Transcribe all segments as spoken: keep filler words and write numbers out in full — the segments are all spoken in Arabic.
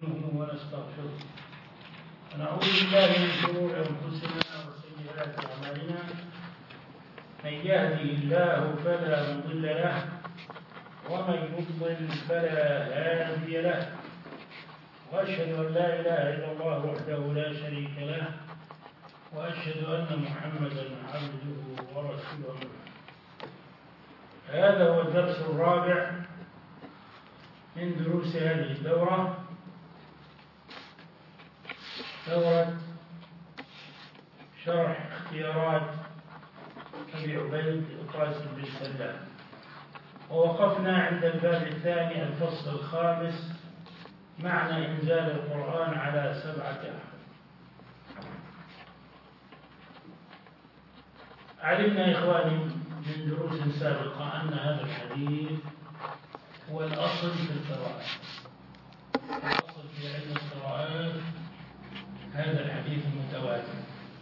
نستعينه ونستغفره ونعوذ بالله من شرور انفسنا وسيئات اعمالنا. من يهده الله فلا مضل له ومن يضلل فلا هادي له، واشهد ان لا اله الا الله وحده لا شريك له، واشهد ان محمدا عبده ورسوله. هذا هو الدرس الرابع من دروس هذه الدورة، دورة شرح اختيارات أبي عبيد القاسم بن سلام، ووقفنا عند الباب الثاني الفصل الخامس: معنى إنزال القرآن على سبعة أحرف. علمنا إخواني من دروس سابقة أن هذا الحديث هو الأصل في القراءة. الأصل في علم القراءات هذا الحديث المتواتر،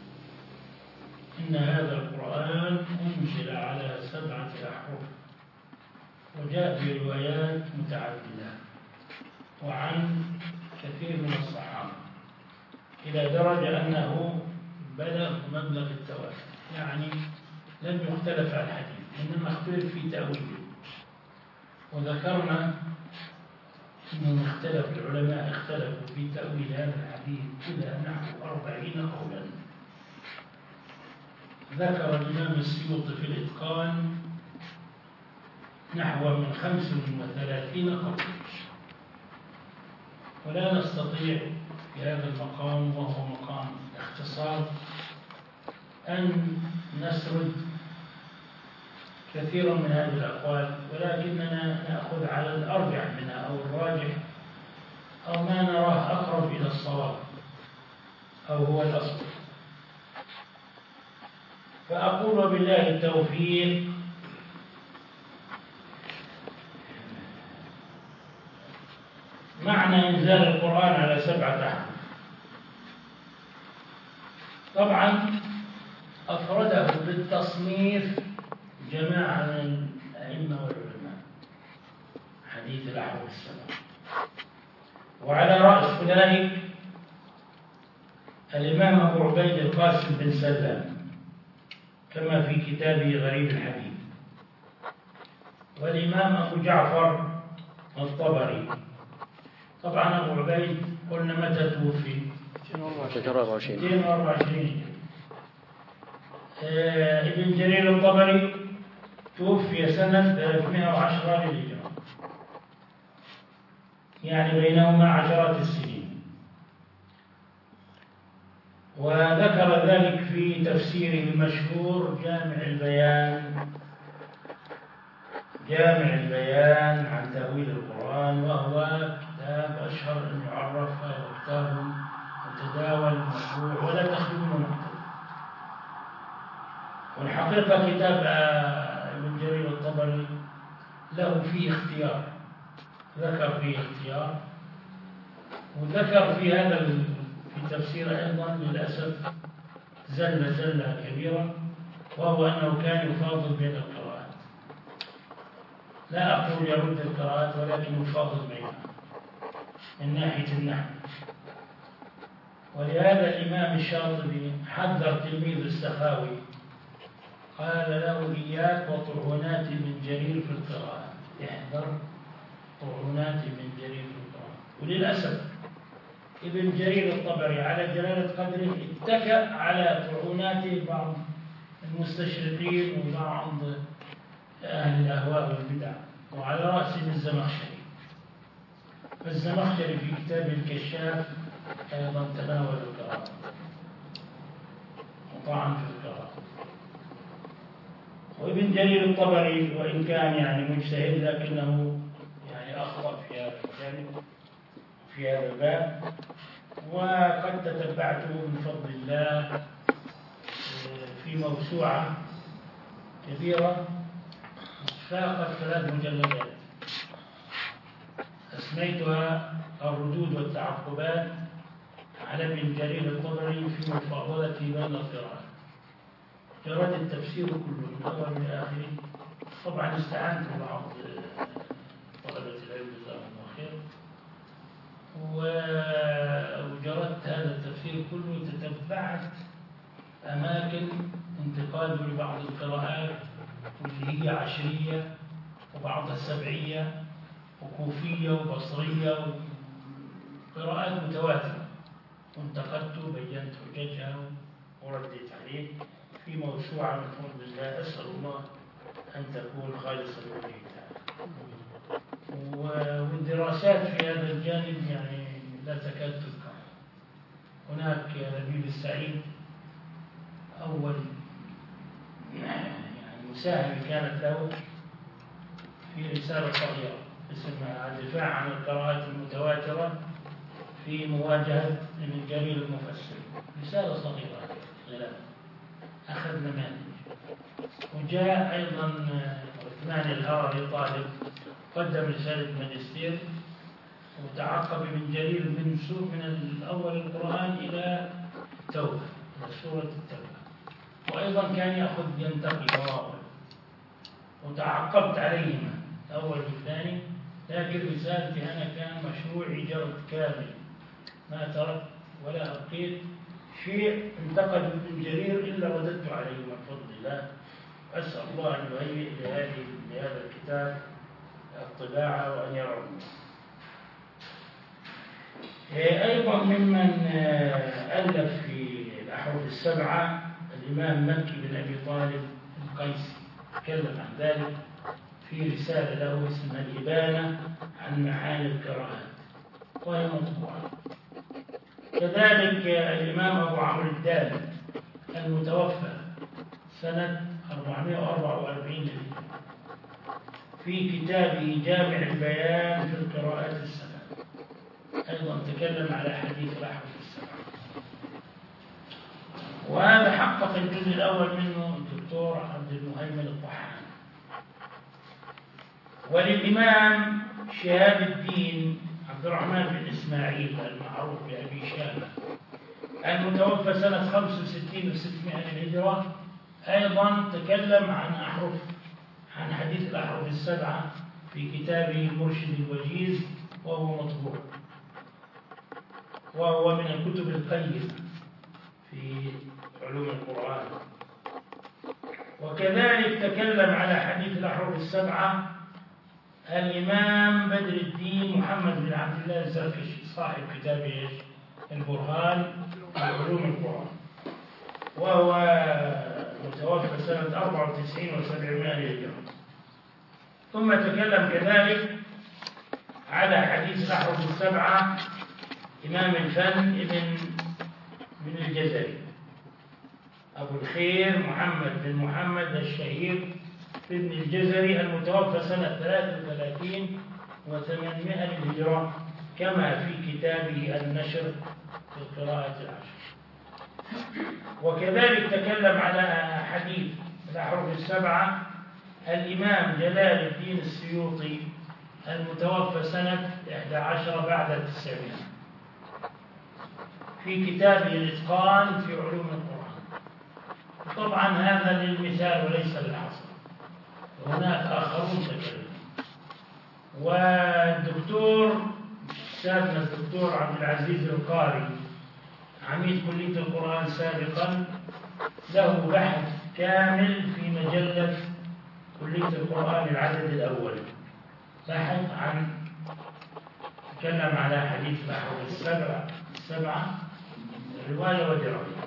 إن هذا القرآن أنزل على سبعة أحرف، وجاء بروايات متعددة وعن كثير من الصحابة، إلى درجة أنه بلغ مبلغ التواتر، يعني لم يختلف على الحديث، إنما اختلف في تأويله. وذكرنا أنهم اختلف العلماء اختلفوا في تأويل هذا الحديث إلى نحو أربعين قولا. ذكر الإمام السيوطي في الإتقان نحو من خمس وثلاثين قولا، ولا نستطيع في هذا المقام، وهو مقام اختصار، أن نسرد كثيرا من هذه الأقوال، ولكننا نأخذ على الأرجح منها أو الراجح أو ما نراه أقرب إلى الصواب أو هو الأصل. فأقول وبالله التوفيق: معنى إنزال القرآن على سبعة أحرف. طبعا أفرده بالتصنيف جماعة من الأئمة والعلماء، حديث الأحرف السبعة، وعلى رأس أولئك الإمام أبو عبيد القاسم بن سلام كما في كتابه غريب الحديث، والإمام أبو جعفر الطبري. طبعا أبو عبيد قلنا متى توفي؟ مئتين وأربعة وعشرين. آه ابن جرير الطبري توفي سنة ثلاثمائة وعشرة للهجرة، يعني بينهما عشرات السنين، وذكر ذلك في تفسيره المشهور جامع البيان جامع البيان عن تأويل القرآن، وهو كتاب أشهر أن يعرف، وكتاب متداول مشروع ولا تخلو منه محتوى. والحقيقة كتاب ابن جرير الطبري له فيه اختيار، ذكر فيه اختيار، وذكر في هذا في تفسير أيضا للأسف زلة زلة كبيرة، وهو أنه كان يفاضل بين القراءات. لا أقول يرد القراءات، ولكن يفاضل بينها من ناحية النحو. ولهذا الإمام الشاطبي حذر تلميذ السخاوي، قال له: إياك وطعونات من جرير في القراءة، احذر طعونات من جرير في القراءة. وللأسف ابن جرير الطبري على جلالة قدره اتكأ على طعونات بعض المستشرقين وبعض أهل الأهواء والبدع، وعلى رأسهم الزمخشري. فالزمخشري في كتابه الكشاف أيضا تناول القراءة وطعن في القراءة. وابن جرير الطبري وإن كان يعني مجتهد، لكنه يعني أخطأ في هذا الجانب في هذا الباب. وقد تتبعته من فضل الله في موسوعة كبيرة فاقت ثلاث مجلدات، أسميتها الردود والتعقبات على ابن جرير الطبري في مفاضلة بين القراءات. جرد التفسير كله من أول إلى آخره. طبعا استعنت ببعض طلبة العلم جزاهم الله خير، وجردت هذا التفسير كله، تتبعت أماكن انتقاده لبعض القراءات واللي هي عشرية وبعضها سبعية وكوفية وبصرية وقراءات متواترة، وانتقدت وبينت حججها ورديت عليه في موسوعة من فضل الله، أسأل الله أن تكون خالصة لوجه الله. والدراسات في هذا الجانب يعني لا تكاد تذكر. هناك نبيل السعيد أول يعني مساهمة كانت له في رسالة صغيرة اسمها الدفاع عن القراءات المتواترة في مواجهة ابن جرير المفسر، رسالة صغيرة غلاب أخذ نماذج. وجاء أيضا عثمان الهروي طالب قدم رسالة ماجستير وتعقب ابن جرير من سوء من الأول القرآن إلى التوبة، إلى سورة التوبة، وأيضا كان يأخذ ينتقي وراءه، وتعقبت عليهما الأول والثاني، لكن رسالتي أنا كان مشروعي جرد كامل، ما تركت ولا أبقيت شيء انتقد ابن جرير إلا رددت عليه من فضل الله. أسأل الله أن يهيئ لهذه لهذا الكتاب الطباعة وأن يرعى. أيضا ممن ألف في الأحرف السبعة الإمام مكي بن أبي طالب القيسي، تكلم عن ذلك في رسالة له اسمها الإبانة عن معاني القراءات وهي مطبوعة. كذلك الإمام أبو عمرو الدالي المتوفى سنة أربعمائة وأربعة وأربعين في كتابه جامع البيان في القراءات السبع أيضا تكلم على حديث الأحرف السبع، وهذا حقق الجزء الأول منه الدكتور عبد المهيمن الطحان. وللإمام شهاب الدين عبد الرحمن بن إسماعيل المعروف بأبي شامة المتوفى سنة خمسة وستين وستمائة للهجرة أيضا تكلم عن أحرف عن حديث الأحرف السبعة في كتابه المرشد الوجيز، وهو مطبوع وهو من الكتب القيمة في علوم القرآن. وكذلك تكلم على حديث الأحرف السبعة الإمام بدر الدين محمد بن عبد الله الزركشي صاحب كتاب البرهان في علوم القرآن، وهو متوفى سنة أربعة وتسعين وسبعمائة للهجرة. ثم تكلم كذلك على حديث الأحرف السبعة إمام الفن ابن من الجزري أبو الخير محمد بن محمد الشهير ابن الجزري المتوفى سنة ثلاثة وثلاثين وثمانمائة للهجرة، كما في كتابه النشر في القراءة العشر. وكذلك تكلم على حديث الأحرف السبعة الإمام جلال الدين السيوطي المتوفى سنة إحدى عشر بعد التسعمائة في كتابه الإتقان في علوم القرآن. طبعا هذا للمثال وليس للحصر، وهناك آخرون تكلموا. والدكتور أستاذنا الدكتور عبد العزيز القاري عميد كلية القرآن سابقا له بحث كامل في مجلة كلية القرآن العدد الأول، بحث عن تكلم على حديث الأحرف السبعة السبعة رواية ودراية.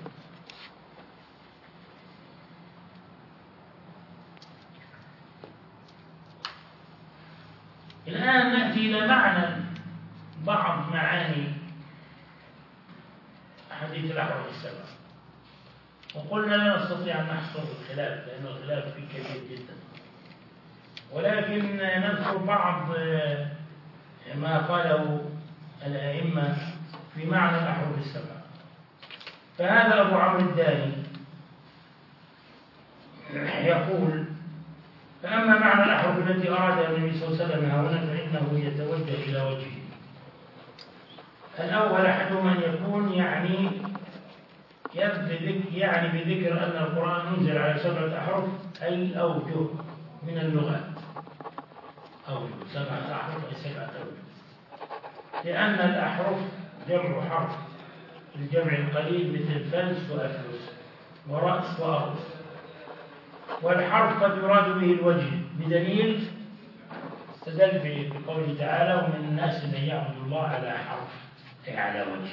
الآن نأتي إلى معنى بعض معاني حديث الأحرف السبعة، وقلنا لا نستطيع أن نحصر الخلاف لأن الخلاف فيه كبير جدا، ولكن نذكر بعض ما قاله الأئمة في معنى الأحرف السبعة. فهذا أبو عمرو الداني يقول: فأما معنى الأحرف التي أرادها النبي صلى الله عليه وسلم هنا فإنه يتوجه إلى وجهه. الأول أحدهما أن يكون يعني يعني بذكر أن القرآن نزل على سبعة أحرف أي أوجه من اللغات، أوجه سبعة أحرف أي سبعة أوجه. لأن الأحرف جمع حرف، الجمع القليل مثل فلس وأفلس ورأس وأرس، والحرف قد يراد به الوجه بدليل استدل بقوله تعالى: ومن الناس من يعبد الله على حرف، أي على وجه.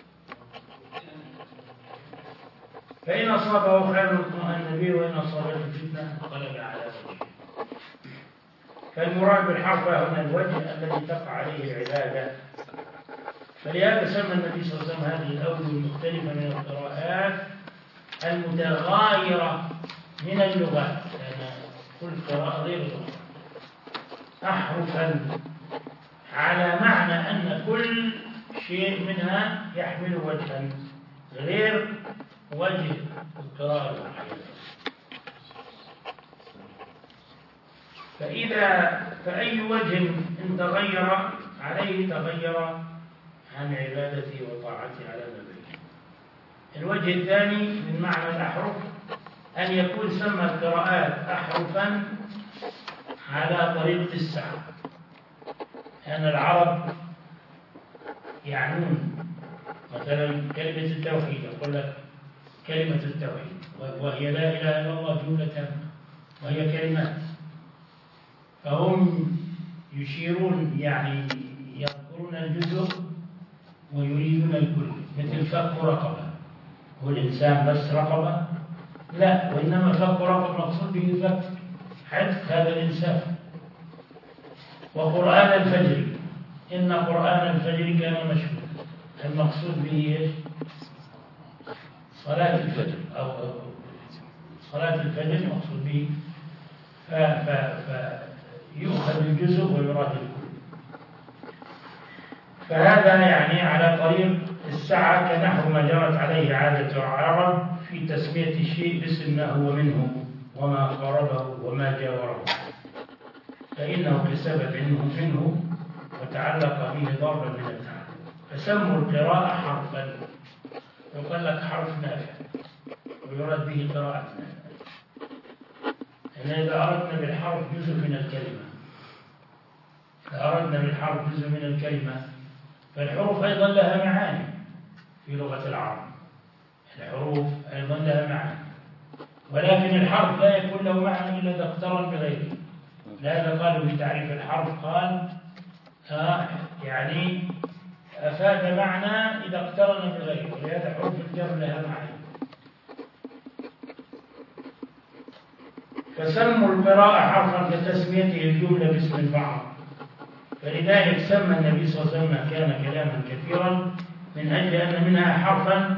فإن أصابه خير اطمأن به، وإن أصابته فتنة انقلب على وجهه. فالمراد بالحرف هنا الوجه الذي تقع عليه العبادة. فلهذا سمى النبي صلى الله عليه وسلم هذه الأوجه المختلفة من القراءات المتغايرة من اللغات، لأن كل قراءة غير الأخرى، أحرفا على معنى أن كل شيء منها يحمل وجها غير وجه القراءة الوحيدة. فإذا فأي وجه إن تغير عليه تغير عن عبادته وطاعته على نبيه. الوجه الثاني من معنى الأحرف أن يكون سمى القراءات أحرفا على طريقة السعة، لأن العرب يعنون مثلا كلمة التوحيد، يقول لك كلمة التوحيد وهي لا إله إلا الله جملة وهي كلمات، فهم يشيرون يعني يذكرون الجزء ويريدون الكل، مثل فك رقبة، هو الإنسان بس رقبة؟ لا، وإنما فك رقبة مقصود به فك حدث هذا الإنسان. وقرآن الفجر، إن قرآن الفجر كان مشهودا، المقصود به إيش؟ صلاة الفجر، أو صلاة الفجر مقصود به، فيؤخذ الجزء ويراد الكل. فهذا يعني على طريق السعة، كنحو ما جرت عليه عادة العرب في تسمية الشيء باسم ما هو منه وما قربه وما جاوره، فإنه بسبب أنه منه وتعلق به ضربا من التعلق. فسموا القراءة حرفا، يقال لك حرف نافع ويراد به قراءة نافع. يعني إذا أردنا بالحرف جزء من الكلمة، إذا أردنا بالحرف جزء من الكلمة، فالحروف أيضا لها معاني في لغة العرب، الحروف أيضا لها معاني، ولكن الحرف لا يكون له معنى إلا إذا اقترن بغيره. لهذا قالوا في تعريف الحرف قال آه يعني أفاد معنى إذا اقترن بغيره، ولهذا حروف الجر لها معنى. فسموا القراءة حرفا كتسميته الجملة باسم البعض، فلذلك سمى النبي صلى الله عليه وسلم كان كلاما كثيرا من أجل أن منها حرفا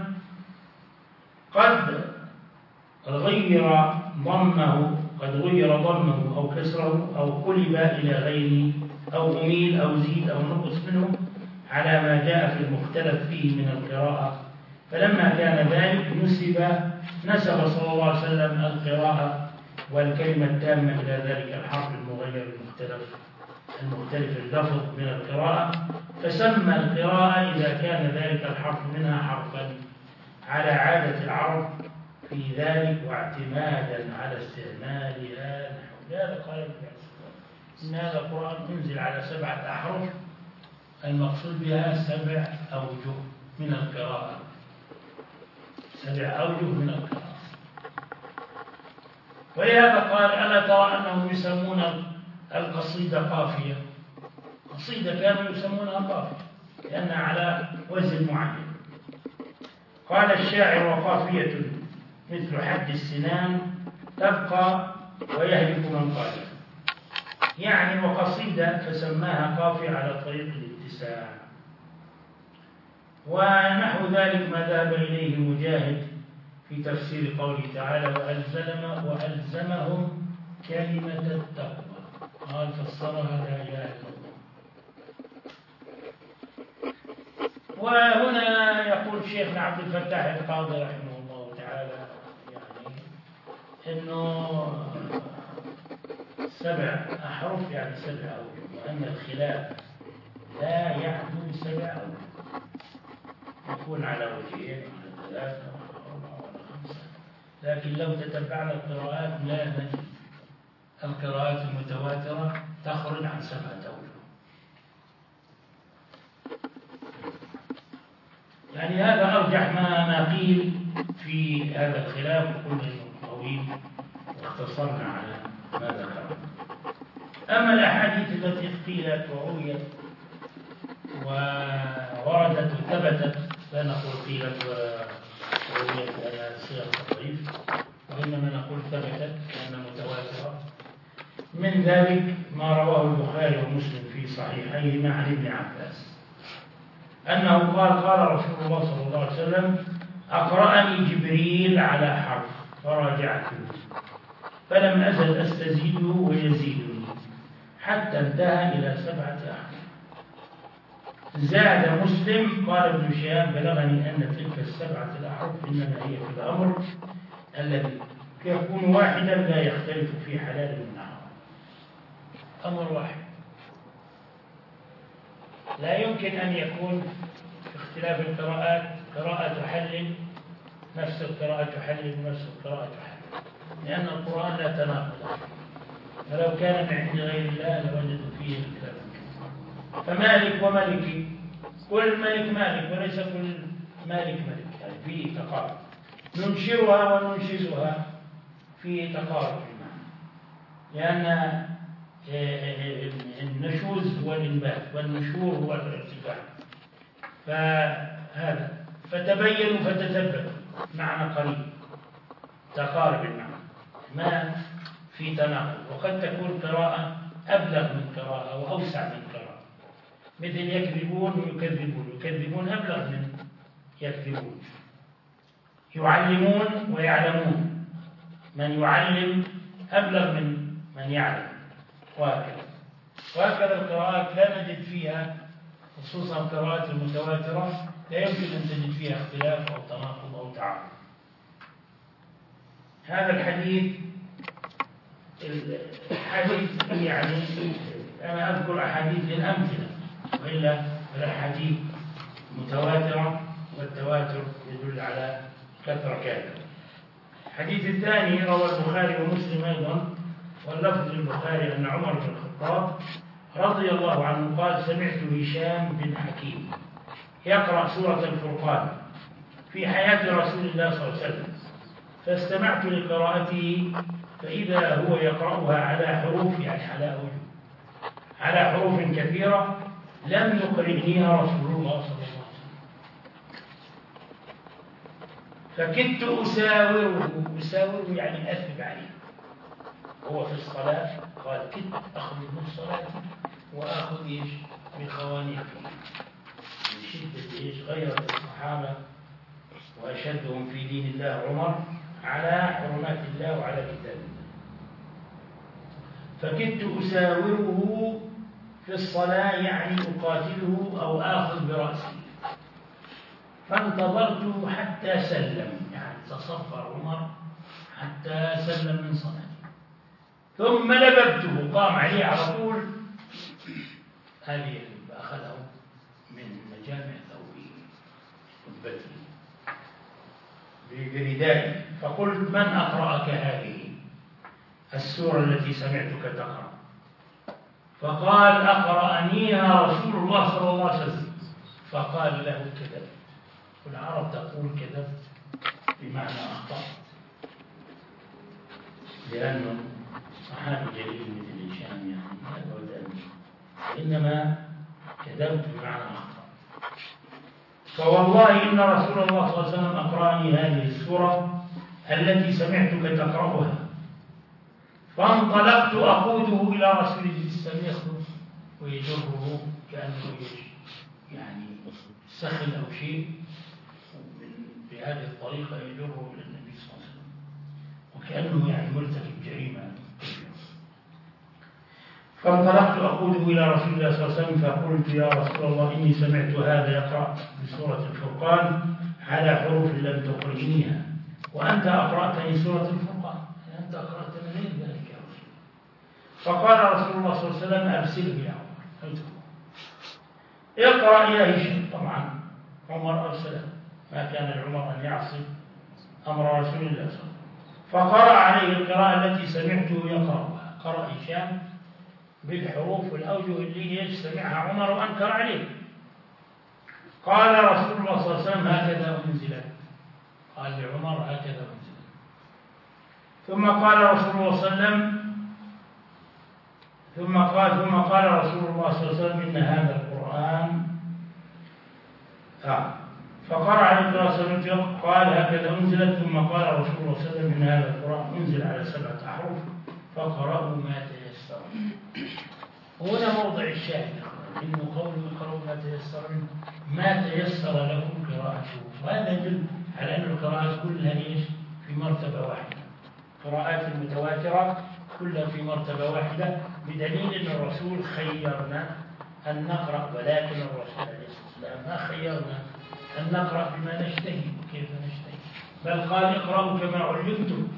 قد غير ضمه قد غير ضمه أو كسره أو قلب إلى غيره أو أميل أو زيد أو نقص منه على ما جاء في المختلف فيه من القراءة. فلما كان ذلك نسب نسب صلى الله عليه وسلم القراءة والكلمة التامة إلى ذلك الحرف المغير المختلف المختلف اللفظ من القراءة، فسمى القراءة إذا كان ذلك الحرف منها حرفا على عادة العرب في ذلك واعتمادا على استعمالها. لهذا قال ابن عباس إن هذا القرآن أنزل على سبعة أحرف، المقصود بها سبع أوجه من القراءة، سبع أوجه من القراءة. ولهذا قال ألا ترى أنهم يسمون القصيدة قافية؟ قصيدة كانوا يسمونها قافية لأنها على وزن معين. قال الشاعر وقافية مثل حد السنان تبقى ويهلك من قالها، يعني وقصيدة فسماها قافية على طريق الاتساع. ونحو ذلك ما ذهب إليه مجاهد في تفسير قوله تعالى وألزم وألزمهم كلمة التقوى، قال فسرها لا إله إلا الله. وهنا يقول شيخنا عبد الفتاح القاضي رحمه الله تعالى يعني إنه سبع أحرف يعني سبع أوجه، وأن الخلاف لا يعدو سبع أوجه، يكون على وجهين على ثلاثة وعلى أربعة وعلى خمسة. لكن لو تتبعنا القراءات لا نجد القراءات المتواترة تخرج عن سبعة أوجه. يعني هذا أرجح ما ما قيل في هذا الخلاف، وقلنا إنه طويل واختصرنا على ما ذكرنا. أما الأحاديث التي قيلت ورويت ووردت وثبتت، لا نقول قيلت ورويت على صيغ التضعيف، وإنما نقول ثبتت لأنها متواترة. من ذلك ما رواه البخاري ومسلم في صحيحيهما عن ابن عباس أنه قال قال رسول الله صلى الله عليه وسلم: أقرأني جبريل على حرف فراجعته فلم أزل أستزيده ويزيدني حتى انتهى إلى سبعة أحرف. زاد مسلم قال ابن شهاب: بلغني أن تلك السبعة الأحرف إنما هي في الأمر الذي يكون واحدا لا يختلف في حلال ونحرام. أمر واحد لا يمكن أن يكون في اختلاف القراءات قراءة تحلل نفس القراءة تحلل نفس القراءة تحلل، لأن القرآن لا تناقض، فلو كان من عند غير الله لوجدوا فيه اختلافا. فمالك ومالكي، كل ملك مالك وليس كل مالك ملك، يعني فيه تقارب. ننشرها وننشزها فيه تقارب المعنى، لأن النشوز هو الإنبات والنشور هو الارتفاع. فهذا فتبينوا فتثبتوا معنى قريب، تقارب المعنى، ما في تناقض. وقد تكون قراءة أبلغ من قراءة وأوسع من قراءة، مثل يكذبون ويكذبون، يكذبون أبلغ من يكذبون. يعلمون ويعلمون، من يعلم أبلغ من من يعلم، وهكذا. وهكذا القراءات لا نجد فيها، خصوصا القراءات المتواترة، لا يمكن أن تجد فيها اختلاف أو تناقض أو تعارض. هذا الحديث الحديث يعني أنا أذكر أحاديث للأمثلة، وإلا الأحاديث متواترة، والتواتر يدل على كثرة كافرة. الحديث الثاني روى البخاري ومسلم أيضا، واللفظ للبخاري أن عمر بن الخطاب رضي الله عنه قال: سمعت هشام بن حكيم يقرأ سورة الفرقان في حياة رسول الله صلى الله عليه وسلم، فاستمعت لقراءته فإذا هو يقرأها على حروف، يعني على أوجه، على حروف كثيرة لم يقرئنيها رسول الله صلى الله عليه وسلم. فكدت أساوره، أساوره يعني أثب عليه. هو في الصلاة قال: كدت أخذ من صلاتي وأخذ إيش بخوانيقي. من شدة إيش غيرت الصحابة وأشدهم في دين الله عمر على حرمات الله وعلى كتاب الله. فكدت أساوره في الصلاة يعني أقاتله أو آخذ برأسي، فانتظرته حتى سلم، يعني تصفر عمر حتى سلم من صلاته، ثم لببته، قام عليه على طول. هذه أخذه من مجامع ثوبه قبته بردائه، فقلت: من أقرأك هذه السورة التي سمعتك تقرأ؟ فقال: أقرأنيها رسول الله صلى الله عليه وسلم. فقال له: كذبت. والعرب تقول كذبت بمعنى أخطأت، لأنه صحابي جليل مثل هشام يعني هذا هو الأمر، إنما كذبت بمعنى أخطأ. فوالله إن رسول الله صلى الله عليه وسلم أقرأني هذه السورة التي سمعتك تقرأها، فانطلقت أقوده إلى رسول الله صلى الله عليه وسلم ويجره كأنه يعني سخن أو شيء، بهذه الطريقة يجره إلى النبي صلى الله عليه وسلم وكأنه يعني مرتكب جريمة. فانطلقت أقوده إلى رسول الله صلى الله عليه وسلم فقلت: يا رسول الله، إني سمعت هذا يقرأ بسورة الفرقان على حروف لم تقرئنيها، وأنت أقرأتني سورة الفرقان، أنت أقرأت من غير ذلك يا رسول الله. فقال رسول الله صلى الله عليه وسلم: أرسله يا عمر، اقرأ يا هشام. طبعا عمر أرسله، ما كان لعمر أن يعصي أمر رسول الله صلى الله عليه وسلم. فقرأ عليه القراءة التي سمعته يقرأها، قرأ هشام بالحروف والأوجه اللي سمعها عمر وأنكر عليه. قال رسول الله صلى الله عليه وسلم هكذا أنزلت. قال لعمر هكذا أنزلت. ثم قال رسول الله صلى الله عليه وسلم ثم قال ثم قال رسول الله صلى الله عليه وسلم إن هذا القرآن آه فقرأ عليه الصلاة والسلام قال هكذا أنزلت. ثم قال رسول الله صلى الله عليه وسلم إن هذا القرآن أنزل على سبعة أحرف فقرأوا ما تيسر. هنا موضع الشاهد إنه قوله اقرأوا ما تيسر منه ما تيسر لكم قراءته، وهذا يدل على أن القراءات كلها إيش في مرتبة واحدة. قراءات المتواترة كلها في مرتبة واحدة، بدليل أن الرسول خيرنا أن نقرأ، ولكن الرسول عليه الصلاة والسلام ما خيرنا أن نقرأ بما نشتهي وكيف نشتهي، بل قال اقرأوا كما علمتم.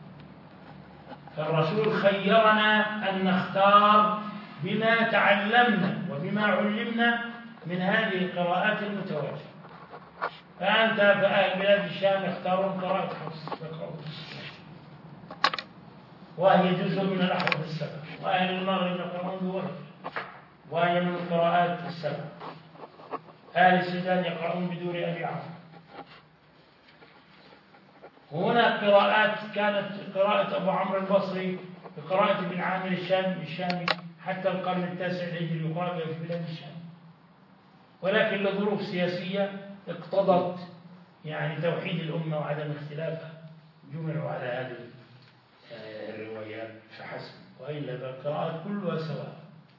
فالرسول خيرنا أن نختار بما تعلمنا وبما علمنا من هذه القراءات المتواترة. فأنت فأهل بلاد الشام يختارون قراءة حفص وهي جزء من الأحرف السبع، وأهل المغرب يقرؤون بورش وهي من القراءات السبع، أهل السودان يقرؤون بدور أبي عاصم. هنا قراءات كانت قراءة أبو عمرو البصري بقراءة ابن عامر الشامي الشامي حتى القرن التاسع الهجري يقرأ في بلاد الشام، ولكن لظروف سياسية اقتضت يعني توحيد الأمة وعدم اختلافها جمعوا على هذه الروايات فحسب، وإلا فالقراءات كلها سواء.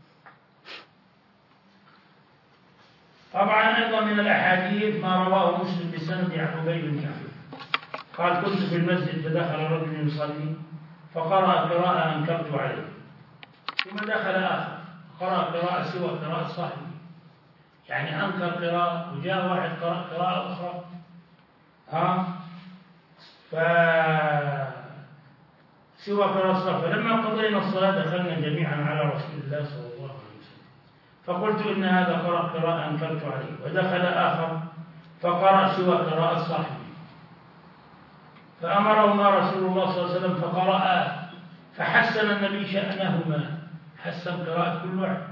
طبعا أيضا من الأحاديث ما رواه مسلم بسند عن أبي بن كعب قال كنت في المسجد فدخل رجل يصلي فقرأ قراءة أنكرت عليه، ثم دخل آخر قرأ قراءة سوى قراءة صاحبه، يعني أنكر قراءة وجاء واحد قرأ قراءة أخرى ها ف سوى قراءة صاحبه. فلما قضينا الصلاة دخلنا جميعا على رسول الله صلى الله عليه وسلم فقلت إن هذا قرأ قراءة أنكرت عليه، ودخل آخر فقرأ سوى قراءة صاحبه، فأمرهما رسول الله صلى الله عليه وسلم فقرأ، فحسن النبي شأنهما، حسن قراءة كل واحد.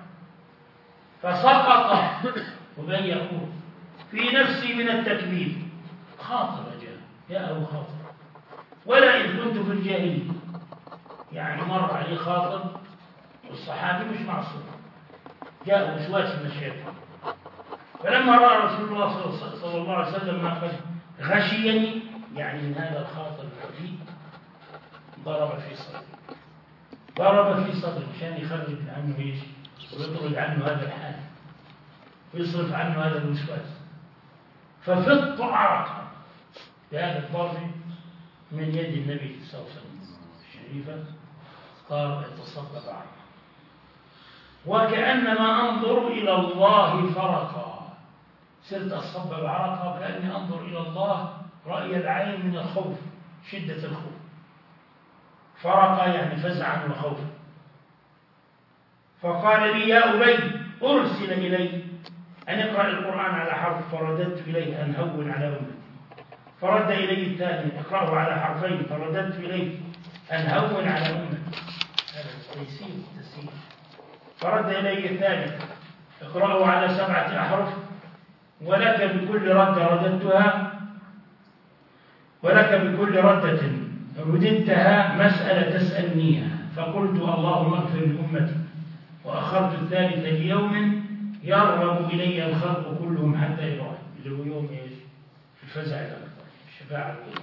فسقط وبين يقول في نفسي من التكبير خاطر جاء جاءه خاطر، ولا إن كنت في الجاهلية، يعني مر عليه خاطر والصحابي مش معصوم، جاءه وسواس من الشيطان. فلما رأى رسول الله صلى الله عليه وسلم ما قد غشيني، يعني من هذا الخاطر العجيب، ضرب في صدره ضرب في صدره عشان يخرج عنه ايش ويطرد عنه هذا الحال ويصرف عنه هذا الوسواس. ففضت عرقا بهذا الضرب من يد النبي صلى الله عليه وسلم الشريفة، صار يتصبب عرقا وكأنما أنظر إلى الله فرقا، صرت أتصبب عرقا وكأني أنظر إلى الله رأي العين من الخوف، شدة الخوف، فرقا يعني فزعا وخوفا. فقال لي يا أبي أرسل إلي أن اقرأ القرآن على حرف، فرددت إليه أن هون على أمتي، فرد إلي الثاني اقرأه على حرفين، فرددت إليه أن هون على أمتي، هذا التيسير التسيير. فرد إلي الثالث اقرأه على سبعة أحرف، ولك بكل ردة رددتها ولك بكل ردة رددتها مسألة تسألنيها، فقلت اللهم اغفر لأمتي، وأخرت الثالث ليوم يرغب إلي الخلق كلهم حتى يراه، اللي هو يوم ايش؟ الفزع الأكبر، الشفاعة الكبرى.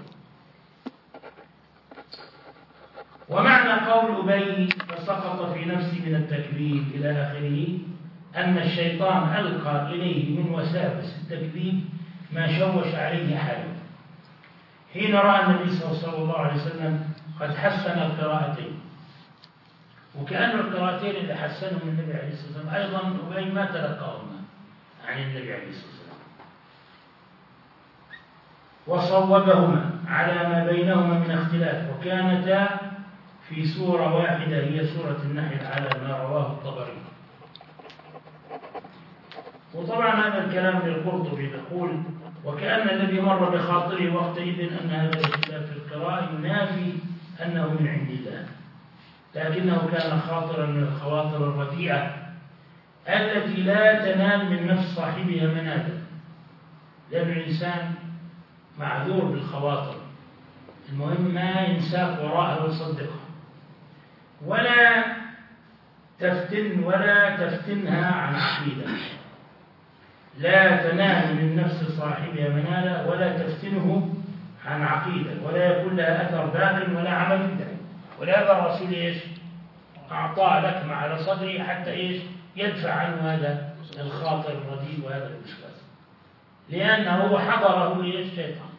ومعنى قول أبي فسقط في نفسي من التكذيب إلى آخره أن الشيطان ألقى إليه من وساوس التكذيب ما شوش عليه حاله، حين رأى النبي صلى الله عليه وسلم قد حسن القراءتين. وكأن القراءتين اللي حسنهم النبي عليه الصلاة والسلام أيضا أبي ما تلقاهما عن النبي عليه الصلاة والسلام، وصوبهما على ما بينهما من اختلاف، وكانتا في سورة واحدة هي سورة النحل على ما رواه الطبري. وطبعا هذا الكلام للقرطبي يقول وكأن الذي مر بخاطره وقتئذ أن هذا الاختلاف في القراءة ينافي أنه من عند الله، لكنه كان خاطرا من الخواطر الرديئة التي لا تنال من نفس صاحبها منازل، لأن الإنسان معذور بالخواطر، المهم ما ينساق وراءها ويصدقها، ولا تفتن ولا تفتنها عن عقيدة، لا تنال من نفس صاحبها منالا ولا تفتنه عن عقيدة، ولا يكون لها أثر باق ولا عمل دائم. ولهذا الرسول إيش أعطى لكمة على صدره حتى إيش يدفع عنه هذا الخاطر الرديء وهذا الوسواس، لأنه حضره إيش شيطان.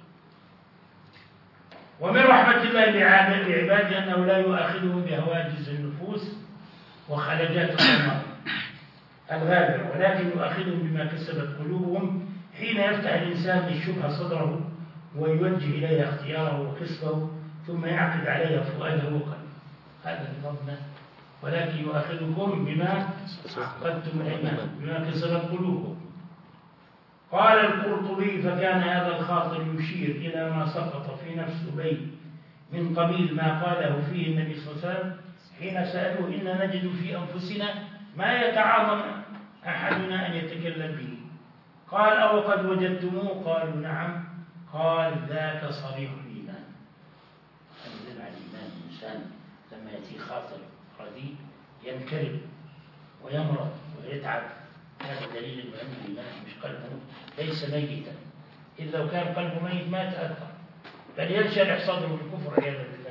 ومن رحمة الله بعباده أنه لا يؤاخذهم بهواجس النفوس وخلجات الأمر الغابرة، ولكن يؤاخذهم بما كسبت قلوبهم حين يفتح الإنسان للشبهة صدره ويوجه إليها اختياره وكسبه ثم يعقد عليها فؤاده وقلبه. هذا النظم. ولكن يؤاخذكم بما عقدتم الأيمان بما كسبت قلوبهم. قال القرطبي: فكان هذا الخاطر يشير إلى ما سقط في نفس أبي من قبيل ما قاله فيه النبي صلى الله عليه وسلم حين سألوه: إن نجد في أنفسنا ما يتعاظم أحدنا أن يتكلم به. قال: أو قد وجدتموه؟ قالوا: نعم. قال: ذاك صريح الإيمان. يدل على الإيمان. الإنسان لما يأتي خاطر رديء ينكرب ويمرض ويتعب، هذا دليل أن الإيمان مش قلبه ليس ميتا، إذ لو كان قلبه ميت ما تأثر بل ينشرح صدره بالكفر عياذا بالله.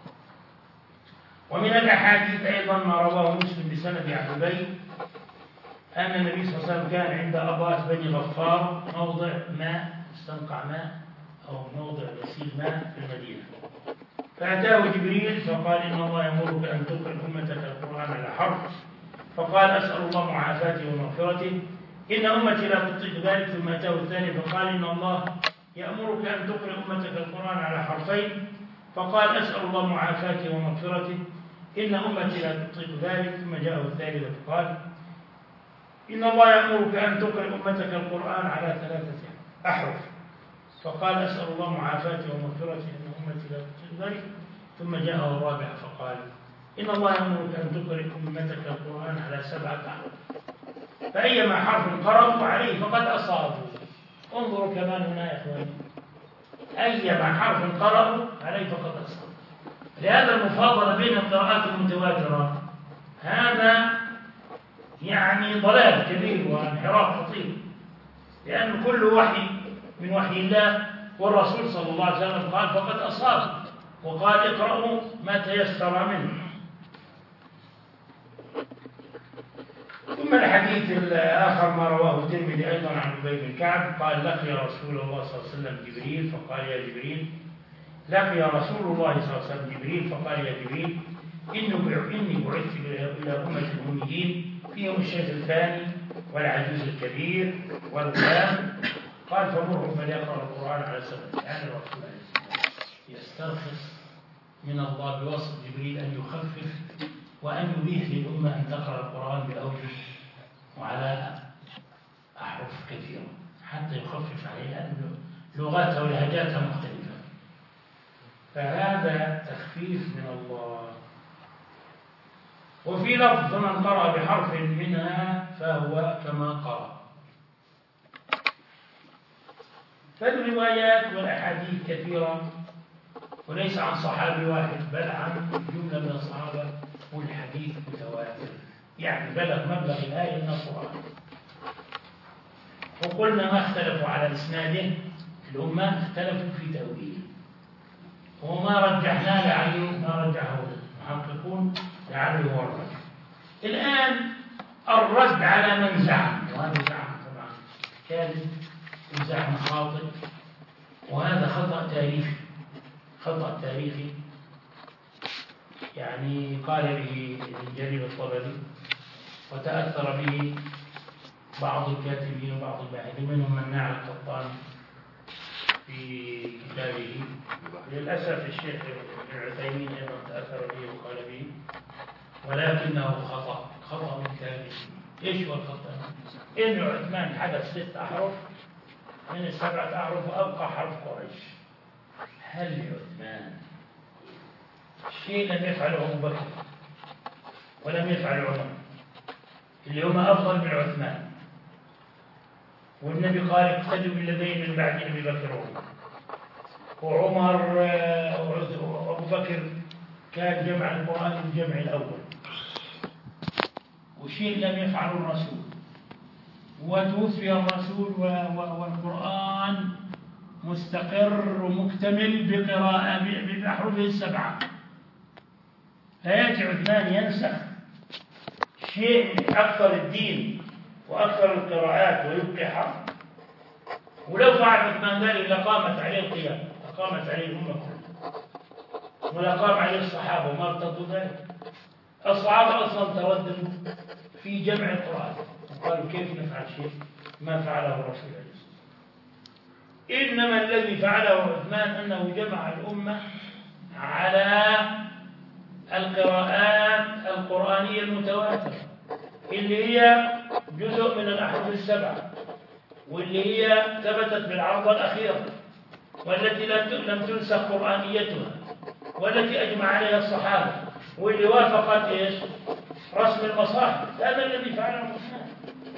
ومن الأحاديث أيضا ما رواه مسلم بسند عن أبي أن النبي صلى الله عليه وسلم كان عند أبوات بني غفار موضع ماء، مستنقع ماء أو موضع غسيل ماء في المدينة، فأتاه جبريل فقال: إن الله يأمرك أن تقرأ أمتك القرآن على حرف. فقال: أسأل الله معافاته ومغفرته، إن أمتي لا تطيق ذلك. ثم أتاه الثاني فقال: إن الله يأمرك أن تقرأ أمتك القرآن على حرفين. فقال: أسأل الله معافاته ومغفرته، إن أمتي لا تطيق ذلك. ثم جاءه الثالث فقال: إن الله يأمرك أن تقرأ أمتك القرآن على ثلاثة أحرف. فقال: أسأل الله معافاته ومغفرته، إن أمتي لا تطيق ذلك. ثم جاءه الرابع فقال: إن الله يأمرك أن تقرأ أمتك القرآن على سبعة أحرف، فأيما حرف قرأوا عليه فقد أصابوا. انظروا كمان هنا يا إخواني، أيما حرف قرأوا عليه فقد أصابوا. لهذا المفاضلة بين القراءات المتواترة هذا يعني ضلال كبير وانحراف خطير، لأن كل وحي من وحي الله، والرسول صلى الله عليه وسلم قال فقد أصاب، وقال: اقرأوا ما تيسر منه. ثم الحديث الآخر ما رواه الترمذي أيضا عن أبي بن كعب قال: لقي رسول الله صلى الله عليه وسلم جبريل فقال: يا جبريل لقي رسول الله صلى الله عليه وسلم جبريل فقال: يا جبريل إني بعثت إلى أمة الأميين فيهم الشيخ الثاني والعجوز الكبير والغلام. قال: فمرهم فليقرأ القرآن على سبع. يعني الرسول يسترخص من الله بواسطة جبريل أن يخفف وأن يبيح للأمة أن تقرأ القرآن بأوجه وعلى أحرف كثيرة حتى يخفف عليها لغاتها ولهجاتها مختلفة. فهذا تخفيف من الله. وفي لفظ: فمن قرأ بحرف منها فهو كما قرأ. فالروايات والأحاديث كثيرة، وليس عن صحابي واحد بل عن جملة من الصحابة، والحديث متواتر يعني بلغ مبلغ الآية من القرآن. وقلنا ما اختلفوا على إسناده الأمة، اختلفوا في تأويله، وما رجحنا لعله ما رجحه المحققون لعله هو الرجح. الآن الرد على من زعم، وهذا زعم طبعا كاذب وزعم خاطئ، وهذا خطأ تاريخي، خطأ تاريخي يعني قال به ابن جرير الطبري وتأثر به بعض الكاتبين وبعض الباحثين، منهم مناع القطان في كتابه. للأسف الشيخ ابن عثيمين أيضا تأثر به وقال به، ولكنه خطأ خطأ تاريخي. إيش هو الخطأ؟ إن عثمان حدث ست أحرف من السبعة أحرف وأبقى حرف قريش. هل عثمان شيء لم يفعله أبو بكر ولم يفعل عمر اللي هم أفضل من عثمان؟ والنبي قال اقتدوا بالذين من بعد أبي بكر وعمر، وعمر وأبو بكر كان جمع القرآن الجمع الأول، وشيء لم يفعله الرسول، وتوفي الرسول والقرآن مستقر ومكتمل بقراءة بأحرفه السبعة. فيأتي عثمان ينسخ شيء أكثر الدين وأكثر القراءات ويبقي حرف. ولو فعل عثمان ذلك لقامت عليه القيام، لقامت عليه الأمة كلها، ولقام عليه الصحابة وما ارتضوا ذلك. الصحابة أصلا ترددوا في جمع القرآن وقالوا كيف نفعل شيء ما فعله الرسول عليه الصلاة والسلام. إنما الذي فعله عثمان أنه جمع الأمة على القراءات القرآنية المتواترة اللي هي جزء من الأحرف السبعة، واللي هي ثبتت بالعرضة الأخيرة، والتي لم تنسخ قرآنيتها، والتي أجمع عليها الصحابة، واللي وافقت إيش؟ رسم المصاحف. هذا الذي فعله عثمان.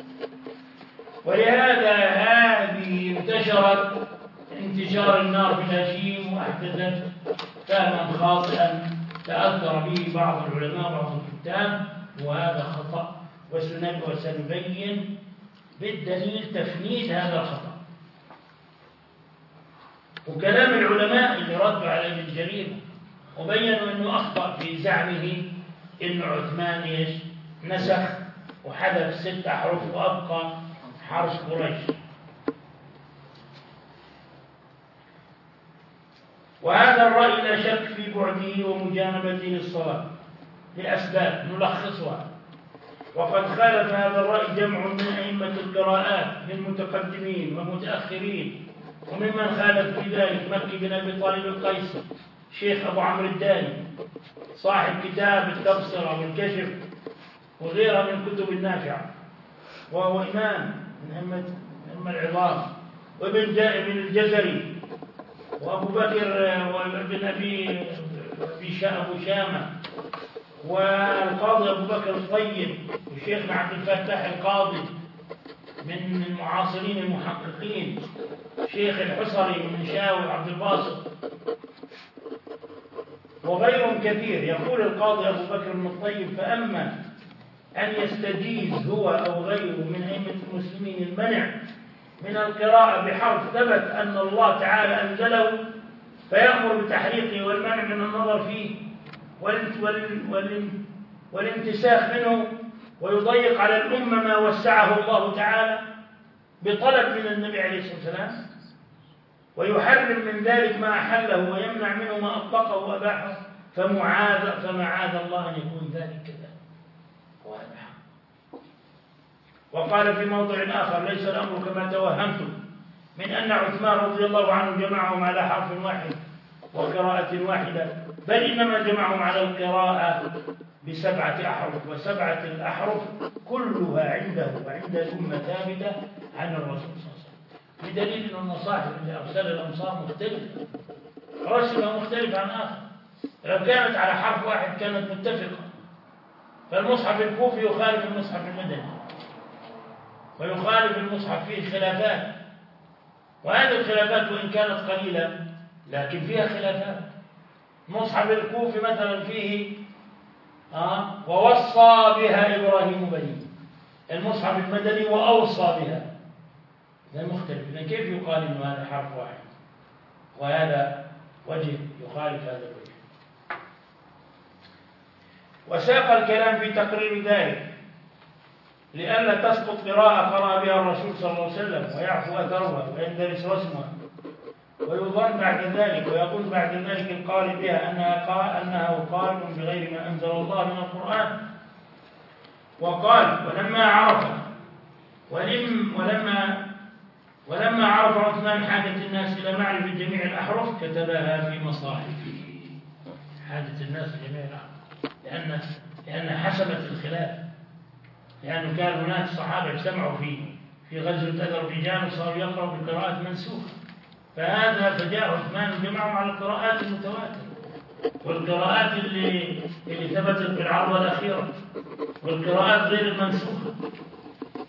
ولهذا هذه انتشرت انتشار النار في الهشيم، وأحدثت فهما خاطئا تأثر به بعض العلماء وبعض الكتاب، وهذا خطأ، وسنبين بالدليل تفنيد هذا الخطأ. وكلام العلماء اللي ردوا على ابن جرير وبينوا أنه أخطأ في زعمه أن عثمان إيش؟ نسخ وحذف ست أحرف وأبقى حرف قريش. وهذا الرأي لا شك في بعده ومجانبته للصواب لأسباب نلخصها. وقد خالف هذا الرأي جمع من أئمة القراءات من متقدمين ومتأخرين، وممن خالف في ذلك مكي بن أبي طالب القيسي، شيخ أبو عمرو الداني صاحب كتاب التبصرة والكشف وغيرها من الكتب النافعة، وهو إمام من أئمة العظام، وابن بن الجزري، وأبو بكر وابن أبي أبو شامة، والقاضي أبو بكر الطيب، وشيخنا عبد الفتاح القاضي من المعاصرين المحققين، شيخ الحصري من شاوي عبد الباسط، وغيرهم كثير. يقول القاضي أبو بكر بن الطيب: فأما أن يستجيز هو أو غيره من أئمة المسلمين المنع من القراءة بحرف ثبت أن الله تعالى أنزله، فيأمر بتحريقه والمنع من النظر فيه والانتساخ منه، ويضيق على الأمة ما وسعه الله تعالى بطلب من النبي عليه الصلاة والسلام، ويحرم من ذلك ما أحله ويمنع منه ما أطلقه وأباحه، فمعاذ فمعاذ الله أن يكون ذلك كذا. وقال في موضع آخر: ليس الأمر كما توهمتم من أن عثمان رضي الله عنه جمعهم على حرف واحد وقراءة واحدة، بل إنما جمعهم على القراءة بسبعة أحرف، وسبعة الأحرف كلها عنده وعند الأمة ثابتة عن الرسول صلى الله عليه وسلم، بدليل أن المصاحف اللي أرسل الأمصار مختلفة، رسمها مختلف عن آخر. لو كانت على حرف واحد كانت متفقة، فالمصحف الكوفي يخالف المصحف المدني، ويخالف المصحف فيه خلافات، وهذه الخلافات وإن كانت قليلة لكن فيها خلافات. المصحف الكوفي مثلا فيه آه ووصى بها إبراهيم بنيه، المصحف المدني وأوصى بها. ده مختلف. إذن كيف يقال إنه هذا حرف واحد وهذا وجه يخالف هذا الوجه؟ وساق الكلام في تقرير ذلك لئلا تسقط قراءة قرأ بها الرسول صلى الله عليه وسلم ويعفو أثرها ويندرس رسمها، ويظن بعد ذلك ويقول بعد ذلك القارئ بها أنها قال أنه قارئ بغير ما أنزل الله من القرآن. وقال: ولما عرف ولم ولما ولما عرف عثمان حاجة الناس إلى معرفة جميع الأحرف كتبها في مصاحفه. حاجة الناس لجميع الأحرف لأن لأن حسمت الخلاف، لأنه كان هناك صحابة اجتمعوا في في غزوة أذربيجان وصاروا يقرأوا بقراءات منسوخة، فهذا فجاء عثمان وجمعهم على القراءات المتواترة والقراءات اللي اللي ثبتت بالعرضة الأخيرة والقراءات غير المنسوخة.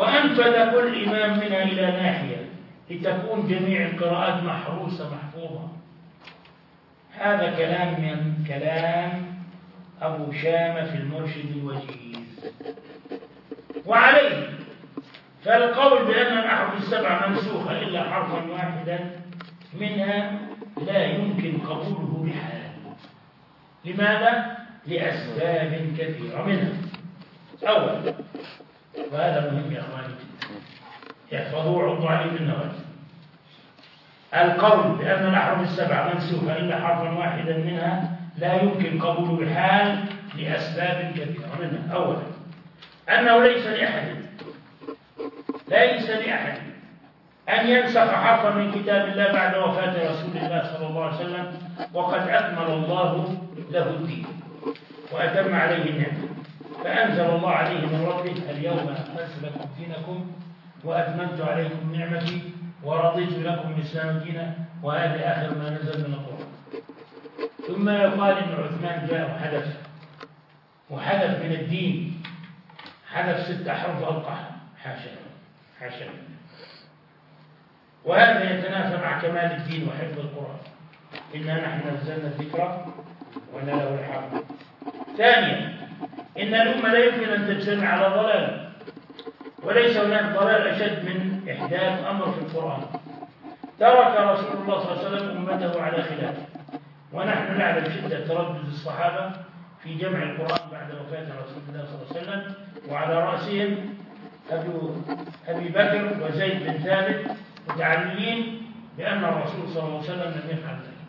وأنفذ كل إمام منها إلى ناحية لتكون جميع القراءات محروسة محفوظة. هذا كلام من كلام أبو شامة في المرشد الوجيز. وعليه فالقول بأن الأحرف السبعة منسوخة إلا حرفا واحدا منها لا يمكن قبوله بحال. لماذا؟ لأسباب كثيرة منها. أولا، وهذا مهم يا أخواني يحفظوه وعضوا عليه بالنواجذ، القول بأن الأحرف السبعة منسوخة إلا حرفا واحدا منها لا يمكن قبوله بحال لأسباب كثيرة منها. أولا، أنه ليس لأحد ليس لأحد أن ينسخ حرفا من كتاب الله بعد وفاة رسول الله صلى الله عليه وسلم، وقد أكمل الله له الدين وأتم عليه النعمة، فأنزل الله عليه من ربه: اليوم أكملت لكم دينكم وأتممت عليكم نعمتي ورضيت لكم الإسلام دينا. وهذا آخر ما نزل من القرآن. ثم يقال إن عثمان جاء وحدث وحدث من الدين، حدث ست أحرف ألقاها، حاشا حاشا. وهذا يتنافى مع كمال الدين وحفظ القرآن. إنا نحن نزلنا الذكر وإنا له لحافظون. ثانيا، إن الأمة لا يمكن أن تجتمع على ضلال، وليس هناك ضلال أشد من إحداث أمر في القرآن. ترك رسول الله صلى الله عليه وسلم أمته على خلافه، ونحن نعلم شدة تردد الصحابة في جمع القرآن بعد وفاة رسول الله صلى الله عليه وسلم، وعلى رأسهم أبي بكر وزيد بن ثابت متعلمين بأن الرسول صلى الله عليه وسلم لم يفعل ذلك.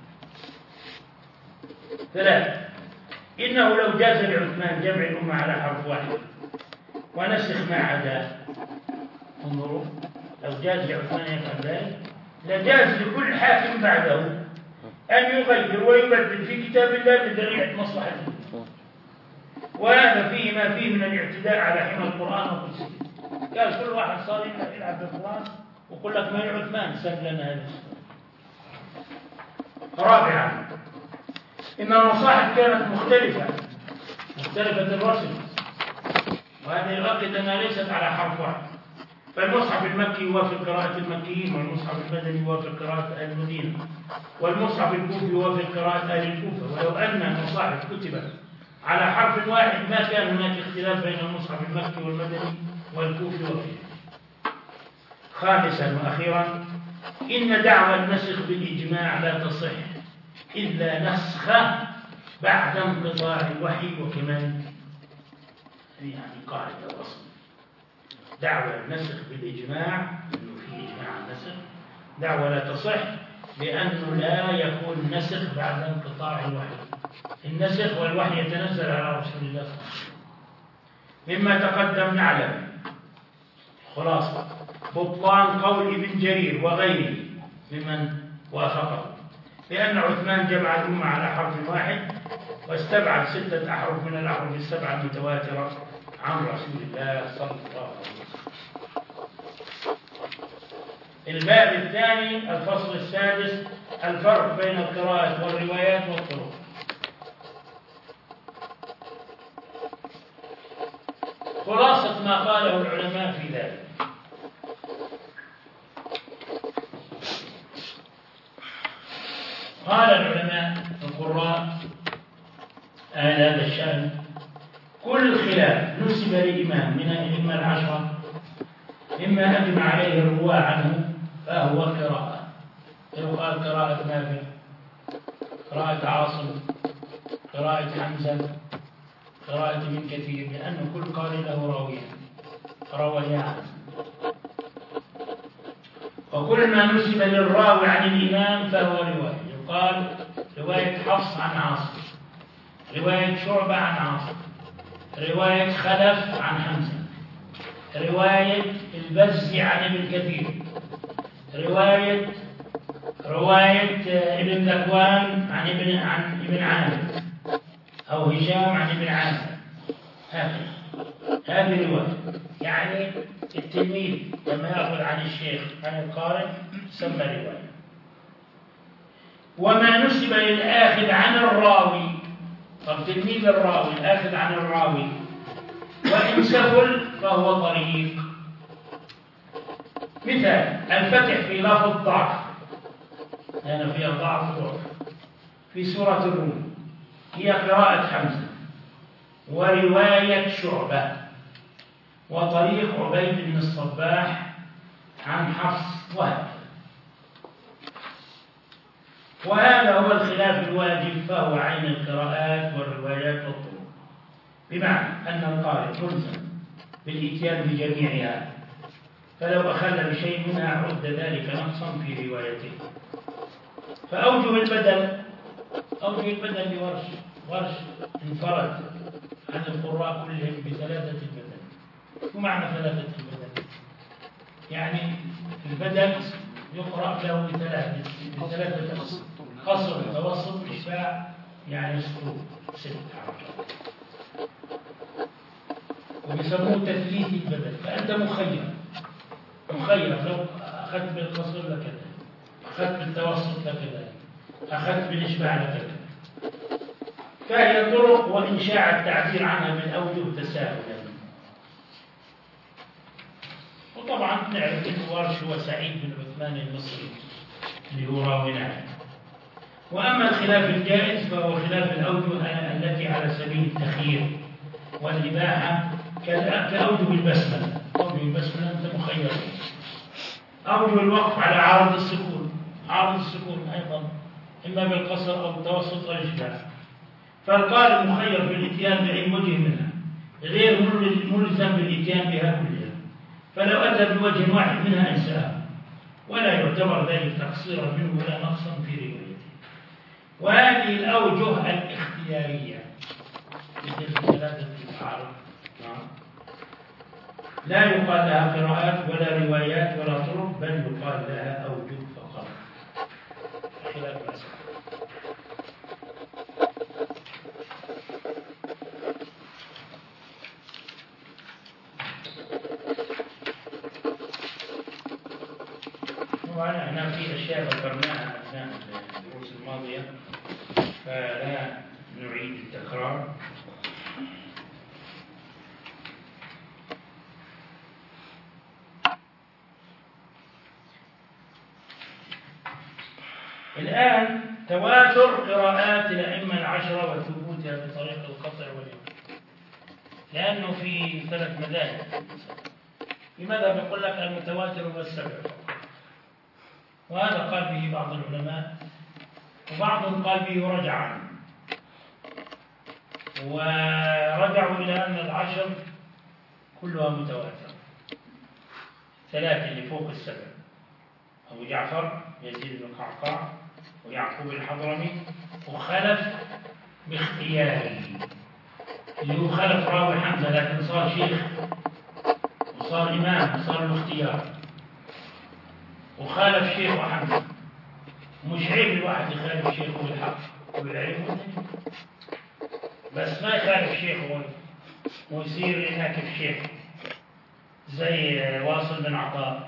ثلاثة، إنه لو جاز لعثمان جمع الأمة على حرف واحد ونسخ ما عداه، انظروا، لو جاز لعثمان يفعل ذلك لجاز لكل حاكم بعده أن يغير ويبدل في كتاب الله لذريعة مصلحته. وهذا فيه ما فيه من الاعتداء على حمى القرآن وقدسه. قال كل واحد صار يلعب بالقرآن ويقول لك ما عثمان سب لنا هذا. رابعا، إن المصاحف كانت مختلفة مختلفة الرسم، وهذا يؤكد أنها ليست على حرف واحد. فالمصحف المكي يوافق قراءة المكيين، والمصحف المدني يوافق قراءة أهل المدينة، والمصحف الكوفي يوافق قراءة أهل الكوفة. ولو أن المصاحف كتبت على حرف واحد ما كان هناك اختلاف بين المصحف المكي والمدني والكوفي وغيره. خامسا وأخيرا، إن دعوى النسخ بالإجماع لا تصح إلا نسخ بعد انقطاع الوحي وكمال. يعني قاعدة أصل دعوى النسخ بالإجماع، إنه في إجماع النسخ، دعوى لا تصح لأنه لا يكون نسخ بعد انقطاع الوحي. النسخ والوحي يتنزل على رسول الله صلى الله عليه وسلم. مما تقدم نعلم خلاصة بطلان قول ابن جرير وغيره ممن وافقه لأن عثمان جمع الأمة على حرف واحد واستبعد ستة أحرف من الأحرف السبعة المتواترة عن رسول الله صلى الله عليه وسلم. الباب الثاني الفصل السادس، الفرق بين القراءات والروايات والطرق. خلاصة ما قاله العلماء في ذلك: قال العلماء القراء أهل هذا الشأن: كل خلاف نسب لإمام من الأئمة العشرة مما أجمع عليه الرواة عنه فهو قراءة. يقال قراءة نافع، قراءة عاصم، قراءة حمزة، قراءة ابن كثير، لأن كل قارئ له راويان رويان. وكل ما نسب للراوي عن الإمام فهو رواية. يقال رواية حفص عن عاصم، رواية شعبة عن عاصم، رواية خلف عن حمزة، رواية البزي عن ابن كثير، رواية رواية ابن ذكوان عن ابن عن ابن عامر أو هشام عن ابن عامر. هذه رواية، يعني التلميذ لما يأخذ عن الشيخ عن القارئ سمى رواية. وما نسب للآخذ عن الراوي، طب تلميذ الراوي الآخذ عن الراوي وإن سهل فهو طريق، مثال الفتح في لفظ ضعف، لأن فيها ضعف وضعف. في سورة الروم هي قراءة حمزة ورواية شعبة وطريق عبيد بن الصباح عن حفص وهب، وهذا هو الخلاف الواجب، فهو عين القراءات والروايات والطرق، بمعنى أن القارئ ملزم بالإتيان بجميعها، فلو أخل بشيء منها عد ذلك نقصا في روايته. فأوجه البدل أوجه البدل لورش ورش انفرد عن القراء كلهم بثلاثة البدل. ومعنى ثلاثة البدل يعني البدل يقرأ له بثلاثة بثلاثة قصر متوسط إشباع يعني سطور ست حركات، وبيسموه تثليث البدل. فأنت مخير مخير لو أخذت بالقصر لكذا، أخذت بالتوسط لكذا، أخذت بالإشباع لكذا. فهي طرق وإن شاع التعبير عنها من أوجه تساهلا. وطبعا نعرف أن ورش هو سعيد بن عثمان المصري اللي هو راوي. وأما الخلاف الجائز فهو خلاف الأوجه التي على سبيل التخيير والإباحة كأوجه البسملة. أوجه البسملة أنت مخير. أوجه الوقف على عارض السكون، عارض السكون أيضا إما بالقصر أو التوسط أو الإشباع. فالقارئ مخير بالإتيان بأي وجه منها غير ملزم بالإتيان بها كلها، فلو أتى بوجه واحد منها أنساها، ولا يعتبر ذلك تقصيرا منه ولا نقصا في روايته. وهذه الأوجه الاختيارية مثل ثلاثة العارض لا يقال لها قراءات ولا روايات ولا طرق، بل يقال لها أوجه فقط. خلاف الأسئلة. طبعا احنا في اشياء ذكرناها اثناء الدروس الماضيه فلا نعيد التكرار. الآن تواتر قراءات الأئمة العشرة وثبوتها بطريق القطع واليقين، لأنه في ثلاث مذاهب. في مذهب يقول لك المتواتر هو السبع، وهذا قال به بعض العلماء، وبعضهم قال به ورجع عنه، ورجعوا إلى أن العشر كلها متواترة. ثلاثة اللي فوق السبع: أبو جعفر يزيد بن القعقاع ويعقوب الحضرمي وخلف باختياره، اللي هو خلف راوي حمزة لكن صار شيخ وصار إمام وصار الاختيار، وخالف شيخ وحمزة. مش عيب الواحد يخالف شيخه بالحق وبالعلم، بس ما يخالف شيخه ويصير يناكف شيخه زي واصل بن عطاء.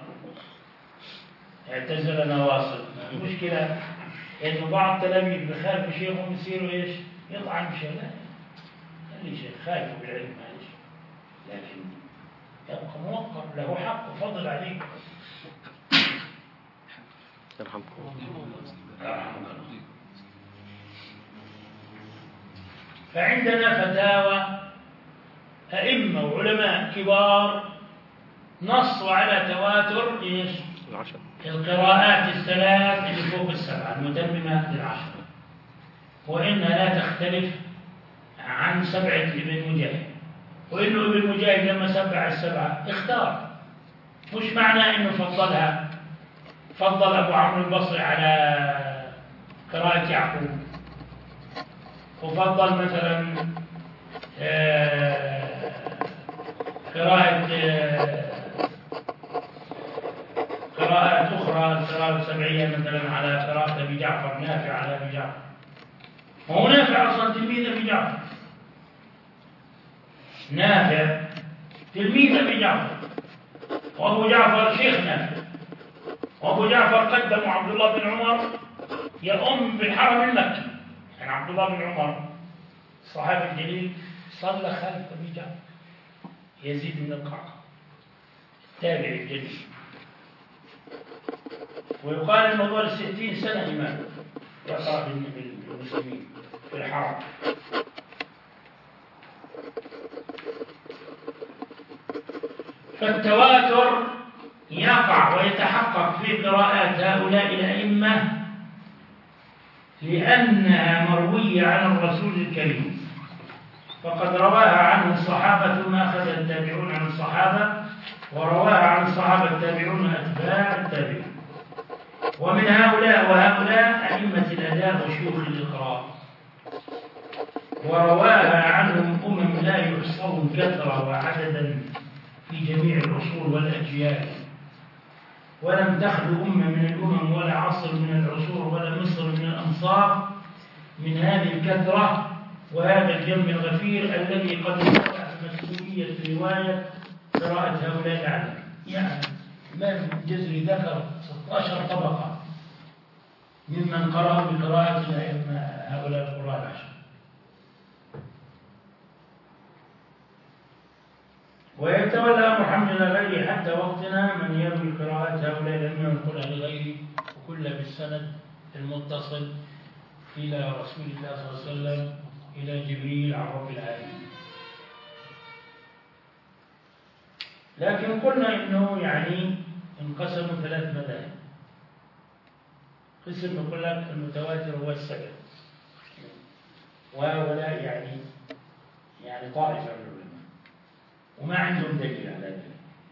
اعتزلنا واصل، المشكلة إنه بعض التلاميذ بخالفوا شيخهم يصيروا إيش؟ يطعن بشيء. لا، خلي شيخ خالفوا بالعلم معلش، لكن يبقى موقر له حق وفضل عليك. يرحمكم. فعندنا فتاوى أئمة وعلماء كبار نصوا على تواتر إيش؟ العشر. القراءات الثلاث اللي فوق السبعة المتممة للعشر، وإنها لا تختلف عن سبعة ابن مجاهد. وإنه ابن مجاهد لما سبع السبعة اختار، مش معنى إنه فضلها، فضل أبو عمرو البصري على قراءة يعقوب، وفضل مثلا قراءة قراءات أخرى، القراءة السبعية مثلا على قراءة أبي جعفر، نافع على أبي جعفر. وهو نافع أصلا تلميذ أبي جعفر، نافع تلميذ أبي جعفر، وأبو جعفر شيخ نافع، وأبو جعفر قدم عبد الله بن عمر يؤم بالحرم المكي. يعني عبد الله بن عمر الصحابي الجليل صلى خلف أبي جعفر يزيد بن القعقاع التابعي الجليل، ويقال انه ظل ستين سنة إمام يقرأ بالمسلمين في الحرم. فالتواتر يقع ويتحقق في قراءات هؤلاء الأئمة لأنها مروية عن الرسول الكريم، فقد رواها عنه الصحابة ثم أخذ التابعون عن الصحابة، ورواها عن الصحابة التابعون أتباع التابعين. ومن هؤلاء وهؤلاء أئمة الأداء وشيوخ الإقراء، ورواها عنهم أمم لا يحصون كثرة وعددا في جميع العصور والأجيال، ولم تخلو أمة من الأمم ولا عصر من العصور ولا مصر من الأمصار من هذه الكثرة وهذا الجم الغفير الذي قد استطاع مسؤولية رواية قراءة هؤلاء الأعلام. يعني الإمام الجزري ذكر ستة عشر طبقة ممن قرأوا بقراءة هؤلاء القراء العشر. ويتولى أمر الحمد لله غيري حتى وقتنا من يروي قراءة هؤلاء الأئمة وينقلها لغيره، وكل بالسند المتصل إلى رسول الله صلى الله عليه وسلم إلى جبريل عن رب العالمين. لكن قلنا إنه يعني انقسموا ثلاث مذاهب. قسم يقول لك المتواتر هو السبب، وهؤلاء يعني يعني طائفة من العلماء وما عندهم دليل على ذلك.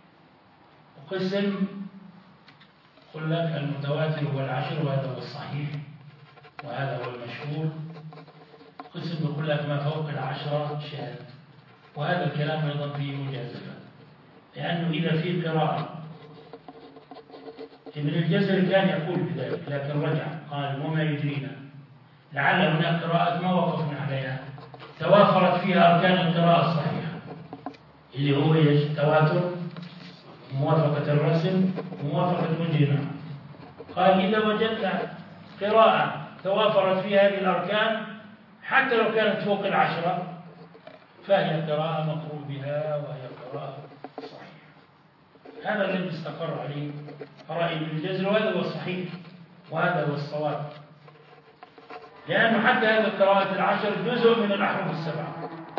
وقسم يقول لك المتواتر هو العشر وهذا هو الصحيح وهذا هو المشهور. قسم يقول لك ما فوق العشرة شاذ، وهذا الكلام أيضا فيه مجازفة، لأنه إذا في قراءة ابن الجزري كان يقول بذلك لكن رجع قال وما يدرينا لعل هناك قراءة ما وقفنا عليها توافرت فيها أركان القراءة الصحيحة اللي هو التواتر، موافقة الرسم وموافقة وجهنا. قال إذا وجدنا قراءة توافرت فيها هذه الأركان حتى لو كانت فوق العشرة فهي قراءة مقروء بها وهي قراءة صحيحة. هذا الذي استقر عليه رأي ابن الجزري وهذا هو الصحيح وهذا هو الصواب، لأنه حتى هذه القراءات العشر جزء من الأحرف السبعة.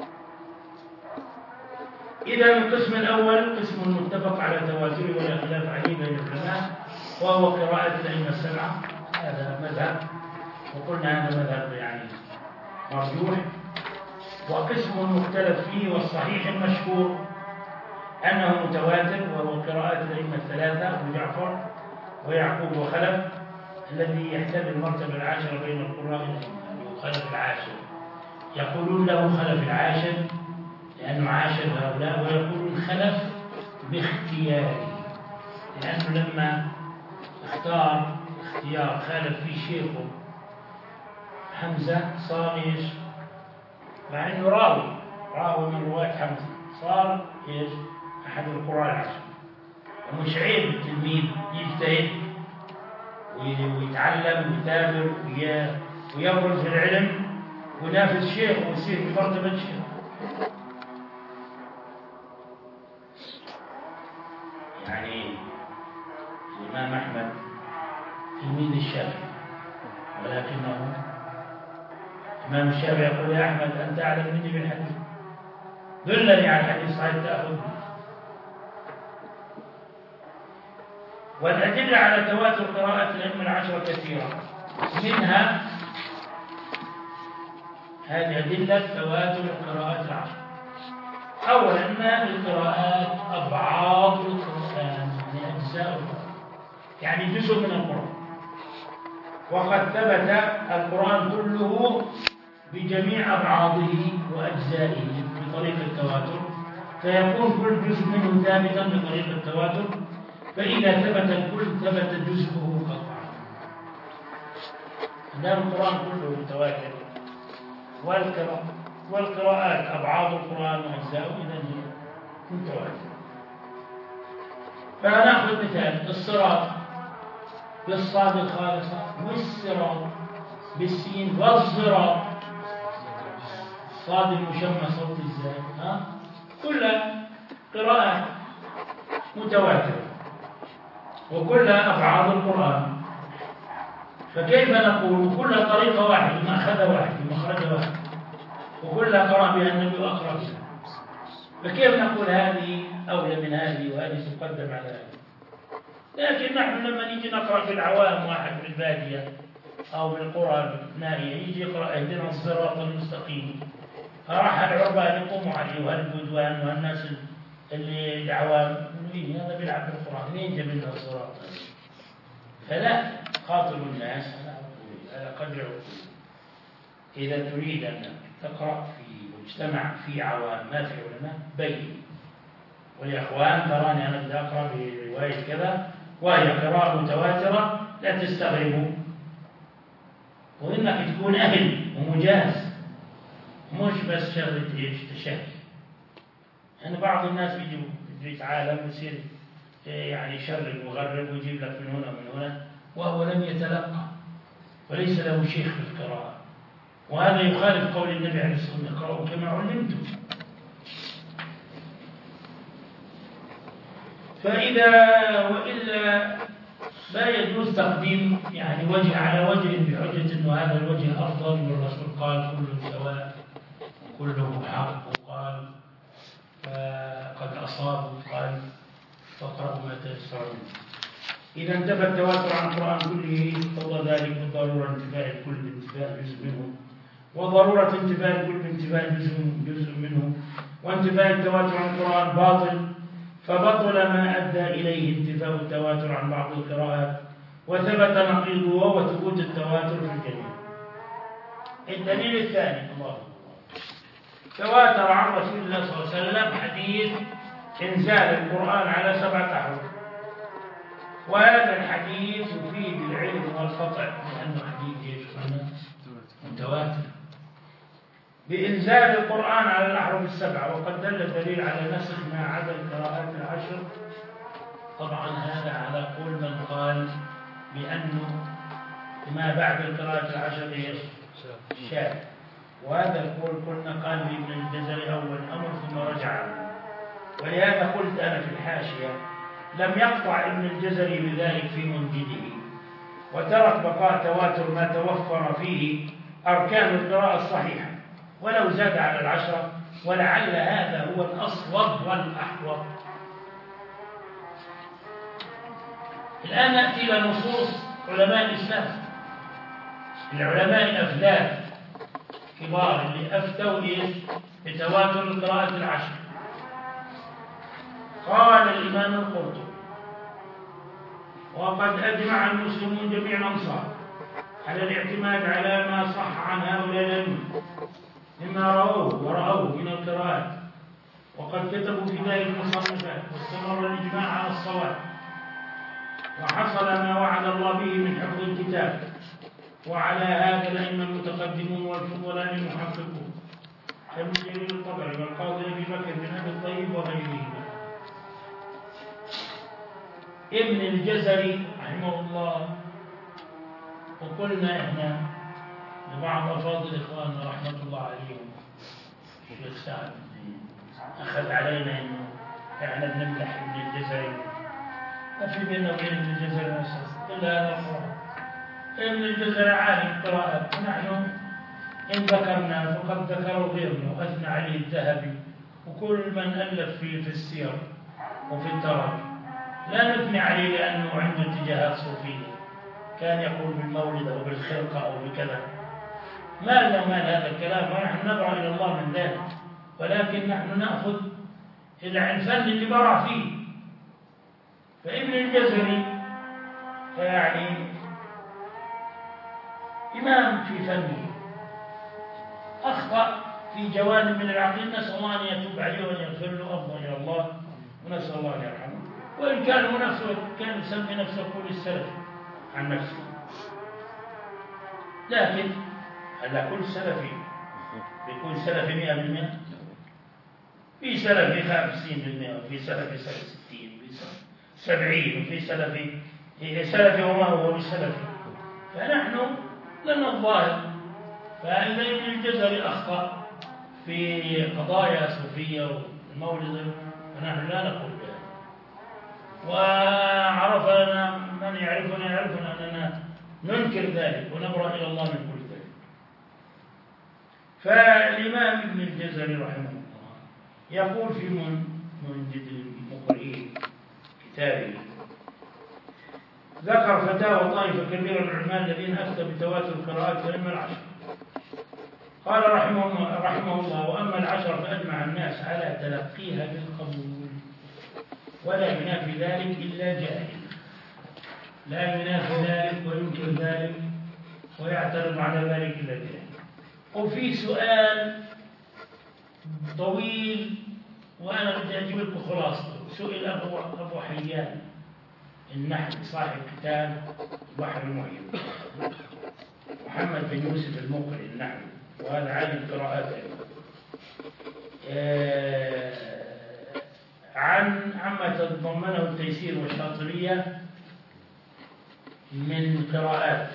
إذا القسم الأول قسم متفق على تواتره ولا خلاف عليه بين العلماء وهو قراءة الأئمة السبعة، هذا مذهب وقلنا هذا مذهب يعني مرجوح. وقسم مختلف فيه والصحيح المشهور أنه متواتر وهو قراءة الأئمة الثلاثة أبو جعفر ويعقوب وخلف الذي يحتل المرتبة العاشرة بين القراء الأئمة، خلف العاشر يقولون له خلف العاشر لأنه عاشر هؤلاء، ويقولون خلف باختياره لأنه لما اختار اختيار خالف فيه شيخه حمزة صار ايش؟ مع انه راوي راوي من رواة حمزة صار ايش؟ أحد القراء العشر. ومش عيب التلميذ يجتهد ويتعلم ويتابر ويبرز في العلم وينافس شيخ ويصير في مرتبة شيخ. يعني الإمام أحمد تلميذ الشافعي، ولكنه الإمام الشافعي يقول يا أحمد أنت أعلم مني بالحديث، دلني على الحديث صحيح تأخذني. والأدلة على تواتر قراءة الأئمة العشرة كثيرة، منها هذه أدلة تواتر القراءات العشرة. أولا أن القراءات أبعاد القرآن يعني أجزاء القرآن، يعني جزء من القرآن، وقد ثبت القرآن كله بجميع أبعاضه وأجزائه بطريق التواتر، فيكون كل جزء منه ثابتا بطريق التواتر، فإذا ثبت الكل ثبت جزءه قطعا. دام القرآن كله متواتر والقراءة والقراءات أبعاد القرآن وأجزاؤه إذا هي متواتر. فنأخذ مثال الصراط بالصاد الخالصة والصراط بالسين والصراط صاد المشمى صوت الزاي، ها كلها قراءات متواترة وكلها أبعاد القرآن. فكيف نقول كلها طريقة واحدة، مأخذ واحد مخرج واحد، وكلها قرأ بها النبي وأقرأ بها، فكيف نقول هذه أولى من هذه وهذه تقدم على هذه؟ لكن نحن لما نيجي نقرأ في العوام واحد في البادية أو بالقرى النائية يجي يقرأ اهدنا الصراط المستقيم، فراح العربان يقوموا عليه وهالبدوان وهالناس اللي العوام مين هذا بيلعب بالقرآن مين جاب لنا الصراط؟ فلا، خاطبوا الناس على قدر عقولهم. إذا تريد أن تقرأ في مجتمع في عوام ما في علماء بين، والإخوان تراني أنا بدي أقرأ برواية كذا وهي قراءة متواترة لا تستغربوا، وإنك تكون أهل ومجاز، مش بس شغلة إيش تشهي. يعني بعض الناس بيجوا بده يتعالم ويصير يعني يشرب ويغرب ويجيب لك من هنا ومن هنا وهو لم يتلقى وليس له شيخ في القراءة، وهذا يخالف قول النبي عليه الصلاة والسلام اقرأوا كما علمتم. فإذا وإلا لا يجوز تقديم يعني وجه على وجه بحجة أنه هذا الوجه أفضل، والرسول قال كله سواء كله حق، وقال فقد أصابوا قال فاقرأوا ما تيسرون. إذا انتفى التواتر عن القرآن كله اقتضى ذلك بالضرورة انتفاء الكل بانتفاء جزء منه، وضرورة انتفاء الكل بانتفاء جزء منه، وانتفاء التواتر عن القرآن باطل، فبطل ما أدى إليه انتفاء التواتر عن بعض القراءات، وثبت نقيضه وهو ثبوت التواتر في الجميع. الدليل الثاني الله تواتر عن رسول الله صلى الله عليه وسلم حديث إنزال القرآن على سبعة أحرف، وهذا الحديث يفيد العلم والقطع لأنه حديث يشمل متواتر بإنزال القرآن على الأحرف السبعة، وقد دل الدليل على نسخ ما عدا القراءات العشر. طبعا هذا على قول من قال بأنه ما بعد القراءات العشر هي شاذ، وهذا القول قلنا قال ابن الجزري أول أمر ثم رجع، ولهذا قلت أنا في الحاشية لم يقطع ابن الجزري بذلك في منجده، وترك بقاء تواتر ما توفر فيه أركان القراءة الصحيحة ولو زاد على العشرة، ولعل هذا هو الأصوب والأحوط. الآن نأتي إلى نصوص علماء الإسلام، العلماء الأفلاك كبار اللي أفتوا بتواتر القراءة العشر. قال الإمام القرطبي وقد أجمع المسلمون جميع الأمصار على الاعتماد على ما صح عن هؤلاء الأئمة مما رووه ورأوه من القراءات، وقد كتبوا في ذلك المصنفات، واستمر الإجماع على الصواب، وحصل ما وعد الله به من حفظ الكتاب. وعلى هذا الأئمة المتقدمون والفضلاء المحققون كابن جرير الطبري والقاضي أبي بكر بن أبي الطيب وغيرهما. ابن الجزري رحمه الله، وقلنا إحنا لبعض أفاضل إخواننا رحمة الله عليهم الشيخ سعد أخذ علينا إنه إحنا بنمدح ابن الجزري، ما في بيننا وبين ابن الجزري أساس إلا هذا القرآن. ابن الجزري عالم قراءات، ونحن إن ذكرنا فقد ذكروا غيرنا وأثنى عليه الذهبي وكل من ألف في في السير وفي التراجم. لا نثني عليه لأنه عنده اتجاهات صوفية، كان يقول بالمولد أو بالخرقة أو بكذا، ما لنا مال هذا الكلام، ونحن نبرأ إلى الله من ذلك، ولكن نحن نأخذ الفن اللي برع فيه. فابن الجزري يعني إمام في فنه، أخطأ في جوانب من العقيدة، نسأل الله أن يتوب عليه وأن يغفر له، أفضل إلى الله ونسأل الله أن يرحمه. وإن كان هو نفسه كان يسمي نفسه كل السلف عن نفسه، لكن هذا كل سلفي بيكون سلفي مئة بالمئة، في سلفي خمسين بالمئة، وفي سلفي ستين، وفي سبعين، وفي سلفي سلفي وما هو بسلفي. فنحن لنا الظاهر. فإذا ابن الجزري أخطأ في قضايا صوفية والمولد ونحن لا نقول بها، وعرف لنا من يعرفنا يعرفنا أننا ننكر ذلك ونبرأ إلى الله من كل ذلك. فالإمام ابن الجزري رحمه الله يقول في منجد المقرئين كتابه، ذكر فتاوى طائفة كبيرة من العلماء الذين أفتوا بتواتر القراءات فإما العشر. قال رحمه, رحمه الله: وأما العشر فأجمع الناس على تلقيها بالقبول، ولا ينافي ذلك إلا جاهل، لا ينافي ذلك وينكر ذلك ويعترض على ذلك إلا جاهل. وفي سؤال طويل وأنا بدي أجيب لكم خلاصته. سئل أبو, أبو حيان النحوي صاحب كتاب البحر المحيط، محمد بن يوسف المقري النحوي، وهذا عالم قراءات آه عن عما تتضمنه التيسير والشاطبية من قراءات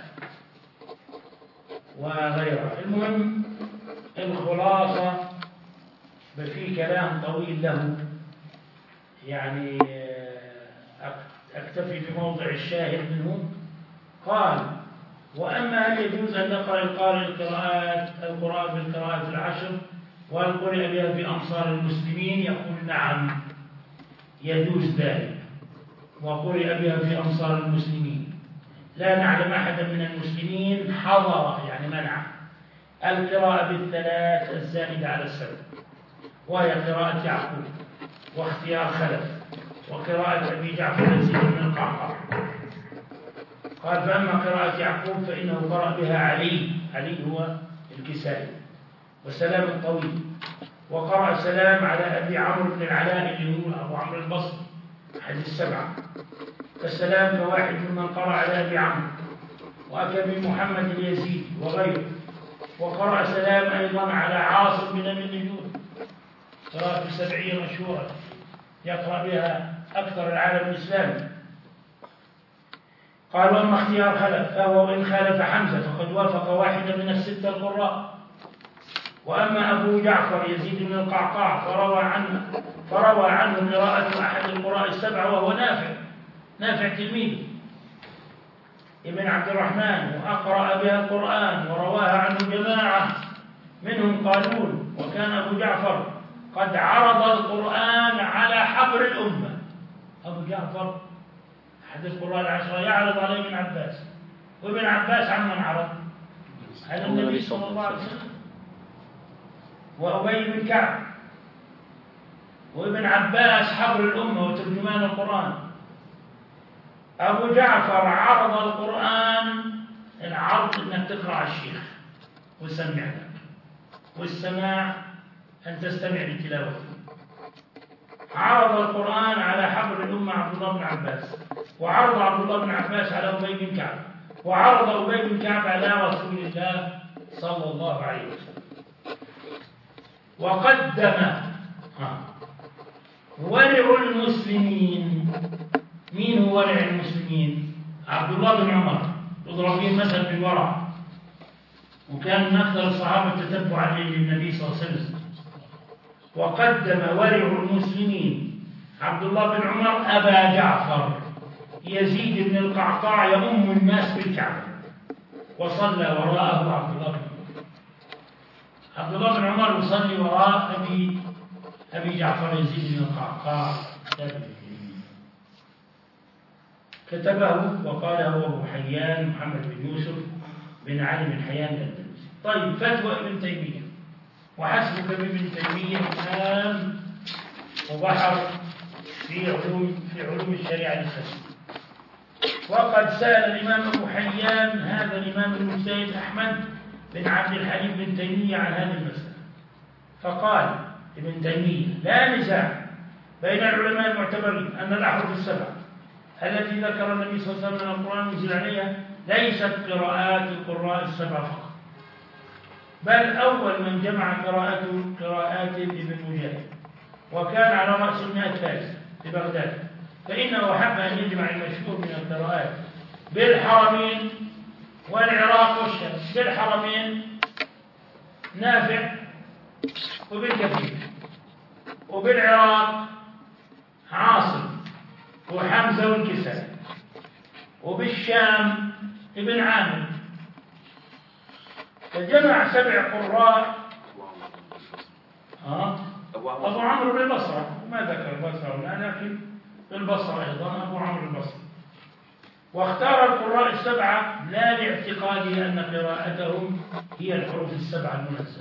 وغيرها. المهم الخلاصة في كلام طويل له، يعني أكتفي بموضع الشاهد منه. قال: وأما هل يجوز أن يقرأ القارئ القراءات القرآن بالقراءات العشر وهل قرئ بها في أمصار المسلمين؟ يقول: نعم يجوز ذلك، وقرئ بها في أمصار المسلمين. لا نعلم أحدا من المسلمين حضر يعني منع القراءة بالثلاث الزائدة على السبع، وهي قراءة يعقوب واختيار خلف وقراءة أبي جعفر يزيد بن القعقاع. قال: فأما قراءة يعقوب فإنه قرأ بها علي، علي هو الكسائي، وسلام الطويل، وقرأ سلام على أبي عمرو بن العلاء اللي هو أبو عمرو البصري أحد السبعة، فالسلام كواحد ممن قرأ على أبي عمرو وأكبي محمد اليزيدي وغيره. وقرأ سلام أيضا على عاصم بن أبي النجود، قراءة سبعية مشهورة يقرأ بها أكثر العالم الإسلامي. قال: وأما اختيار خلف فهو إن خالف حمزة فقد وافق واحدا من الستة القراء. وأما أبو جعفر يزيد بن القعقاع فروى عنه فروى عنه قراءة أحد القراء السبعة وهو نافع نافع تلميذ ابن عبد الرحمن، وأقرأ بها القرآن ورواها عنه جماعة منهم قالون. وكان أبو جعفر قد عرض القرآن على حبر الأمة. أبو جعفر أحد القراء العشرة يعرض على ابن عباس، وابن عباس عمن عرض على النبي صلى الله عليه وسلم، وأبي بن كعب، وابن عباس حبر الأمة وترجمان القرآن. أبو جعفر عرض القرآن، العرض أنك تقرأ على الشيخ وسمع لك، والسماع أن تستمع لتلاوته. عرض القرآن على حبر الأمة عبد الله بن عباس، وعرض عبد الله بن عباس على أبي بن كعب، وعرض أبي بن كعب على رسول الله صلى الله عليه وسلم. وقدم ورع المسلمين. مين هو ورع المسلمين؟ عبد الله بن عمر، يضرب به المثل بالورع، وكان من أكثر الصحابة تتبعا للنبي صلى الله عليه وسلم. وقدم ورع المسلمين عبد الله بن عمر أبا جعفر يزيد بن القعقاع يؤم الناس بالكعبة، وصلى وراءه عبد الله بن عمر. عبد الله بن عمر يصلي وراء أبي أبي جعفر يزيد بن القعقاع، كتبه وقاله أبو حيان محمد بن يوسف بن علي بن حيان الأندلسي. طيب، فتوى ابن تيمية. وحسبك بابن تيمية إمام وبحر في علوم في علوم الشريعة الإسلامية. وقد سأل الإمام أبو حيان هذا الإمام المجتهد أحمد بن عبد الحليم بن تيمية عن هذه المسألة، فقال ابن تيمية: لا نزاع بين العلماء المعتبرين أن الأحرف السبعة التي ذكر النبي صلى الله عليه وسلم من القرآن نزل عليها ليست قراءات القراء السبعة فقط، بل أول من جمع قراءته قراءات ابن مجاهد، وكان على رأس المئة الثالثة في بغداد، فإنه حب أن يجمع المشهور من القراءات بالحرمين والعراق والشام. بالحرمين نافع وبالكثير، وبالعراق عاصم وحمزة والكسائي، وبالشام ابن عامر، فجمع سبع قراء. ها؟ أبو عمرو بالبصرة، وما ذكر البصرة هنا، لكن بالبصرة أيضا أبو عمرو البصري. واختار القراء السبعة لا لاعتقاده أن قراءتهم هي الحروف السبعة المنزلة،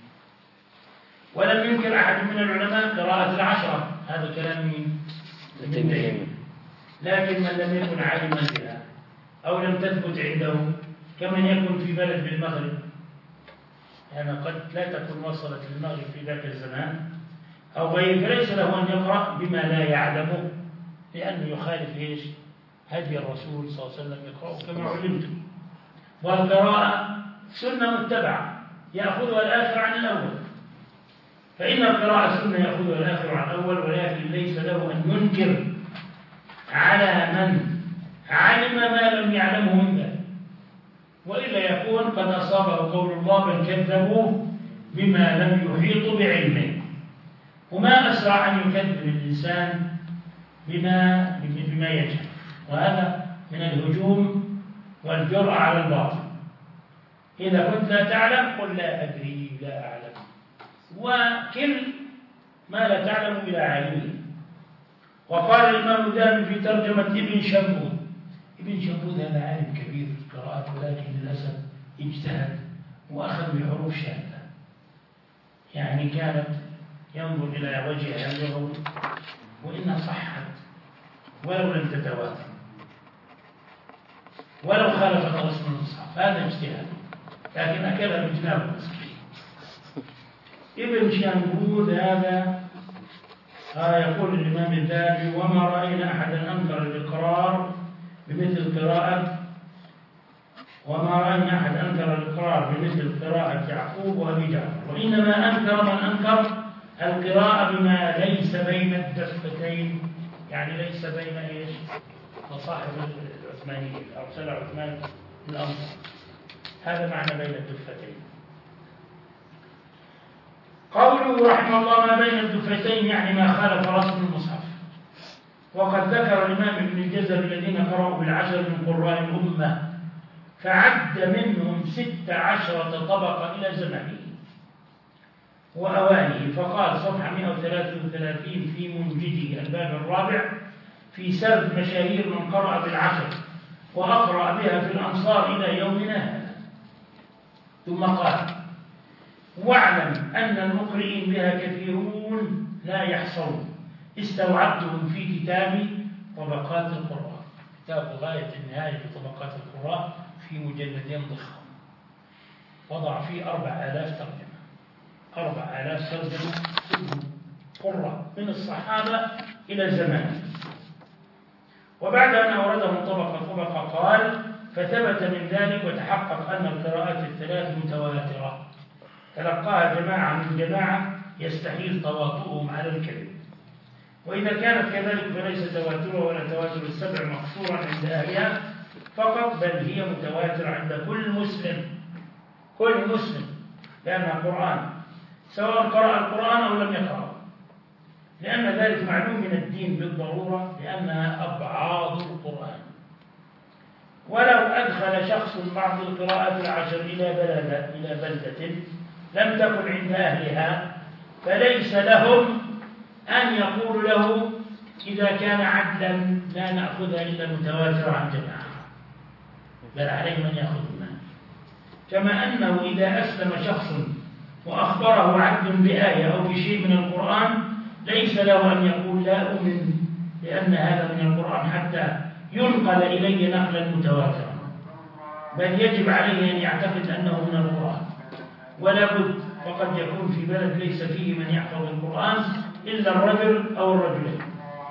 ولم ينكر أحد من العلماء قراءة العشرة، هذا كلام مين؟ ابن تيمية. لكن من لم يكن عالما بها أو لم تثبت عنده، كمن يكن في بلد بالمغرب، يعني قد لا تكون وصلت للمغرب في ذاك الزمان أو غيره، فليس له أن يقرأ بما لا يعلمه، لأنه يخالف إيش؟ هدي الرسول صلى الله عليه وسلم يقرأ كما علمتم. والقراءة سنة متبعة يأخذها الآخر عن الأول، فإن القراءة سنة يأخذها الآخر عن الأول، ولكن ليس له أن ينكر على من علم ما لم يعلمه من ذلك، وإلا يكون قد أصابه قول الله بل كذبوا بما لم يحيطوا بعلمه. وما أسرع أن يكذب الإنسان بما بما يجهل، وهذا من الهجوم والجرأة على الباطل. إذا كنت لا تعلم قل لا أدري لا أعلم، وكل ما لا تعلم إلى عالمه. وقال الإمام الذهبي في ترجمة ابن شنبود، ابن شنبود هذا عالم كبير في القراءات، ولكن للأسف اجتهد وأخذ بحروف شاذة، يعني كانت ينظر إلى وجهها اللغوي وإنها صحت ولو لم تتواتر ولو خالفت رسم المصحف، هذا اجتهاد، لكن أكلها بجناب المسكين. ابن شنبود هذا آه يقول الإمام الذهبي: وما رأينا أحدا أنكر الإقرار بمثل قراءة وما رأينا أحد أنكر الإقرار بمثل قراءة يعقوب وأبي جعفر، وإنما أنكر من أنكر القراءة بما ليس بين الدفتين، يعني ليس بين إيش؟ مصاحف العثمانية أرسل عثمان الأمصار، هذا معنى بين الدفتين. قوله رحمه الله ما بين الدفتين يعني ما خالف رسم المصحف. وقد ذكر الإمام ابن الجزري الذين قرأوا بالعشر من قراء الأمة، فعد منهم ست عشرة طبقة إلى زمنه وأوانه، فقال صفحة مئة وثلاثة وثلاثين في منجده الباب الرابع في سرد مشاهير من قرأ بالعشر وأقرأ بها في الأمصار إلى يومنا هذا. ثم قال: واعلم أن المقرئين بها كثيرون لا يحصون، استوعبتهم في كتاب طبقات القراء، كتاب غاية النهاية في طبقات القراء في مجلدين ضخم، وضع فيه أربع آلاف ترجمة، أربع آلاف ترجمة قراء من الصحابة إلى زمان. وبعد أن أوردهم طبقة طبقة قال: فثبت من ذلك وتحقق أن القراءات الثلاث متواترة تلقاها جماعة من جماعة يستحيل تواطؤهم على الكذب، وإذا كانت كذلك فليس تواترها ولا تواتر السبع مقصورا عند أهلها فقط، بل هي متواترة عند كل مسلم، كل مسلم، لأنها قرآن سواء قرأ القرآن أو لم يقرأ، لأن ذلك معلوم من الدين بالضرورة، لأنها أبعاض القرآن. ولو أدخل شخص بعض القراءات العشر إلى بلدة إلى بلدة لم تكن عند أهلها، فليس لهم أن يقول له إذا كان عدلا لا نأخذها إلا متواتر عن جماعة، بل عليهم أن يأخذونها. كما أنه إذا أسلم شخص وأخبره عبد بآية أو بشيء من القرآن ليس له أن يقول لا أؤمن لأن هذا من القرآن حتى ينقل إلي نقلا متواترا، بل يجب عليه أن يعتقد أنه من القرآن، ولا بد، فقد يكون في بلد ليس فيه من يحفظ القرآن إلا الرجل أو الرجلين.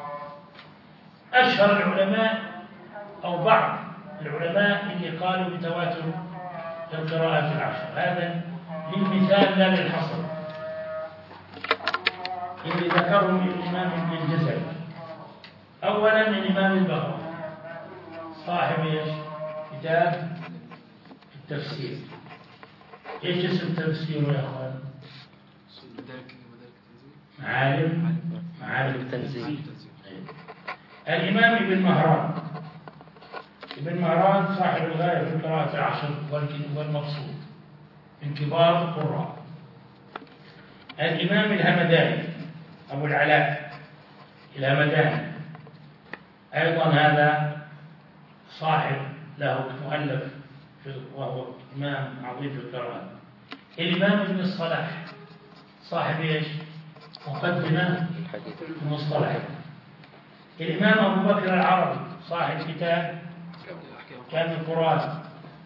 أشهر العلماء أو بعض العلماء اللي قالوا بتواتر القراءات العشر، هذا للمثال لا للحصر، اللي ذكرهم الإمام ابن الجزري. أولا الإمام البغوي صاحب ايش؟ كتاب التفسير. ايش اسم تفسيره يا اخوان؟ معالم معالم التنزيل. الإمام ابن مهران ابن مهران صاحب الغاية في قراءة العشر والمقصود من كبار القراء. الإمام الهمداني أبو العلاء الهمداني أيضا هذا صاحب له مؤلف وهو إمام عظيم في القراءة. الإمام ابن الصلاح صاحب إيش؟ مقدمة المصطلح. الإمام أبو بكر العربي صاحب كتاب كامل القرآن.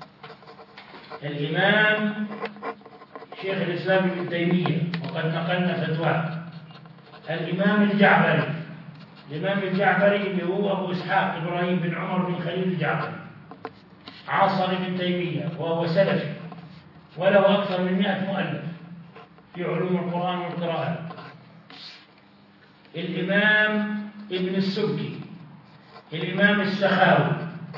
الإمام شيخ الإسلام ابن تيمية وقد نقلنا فتواه. الإمام الجعفري الإمام الجعفري اللي هو أبو إسحاق إبراهيم بن عمر بن خليل الجعفري عاصر ابن تيمية وهو سلفي وله أكثر من مئة مؤلف في علوم القرآن والقراءات. الإمام ابن السبكي الإمام السخاوي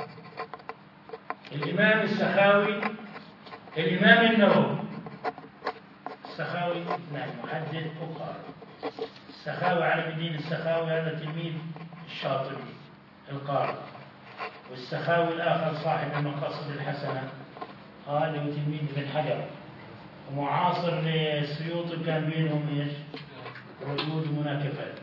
الإمام السخاوي الإمام النووي. السخاوي نعم محدث فقهاء. السخاوي على الدين السخاوي هذا تلميذ الشاطبي القارئ، والسخاوي الآخر صاحب المقاصد الحسنة قال له تلميذ ابن حجر ومعاصر للسيوطي، كان بينهم ايش؟ ردود ومناكفات.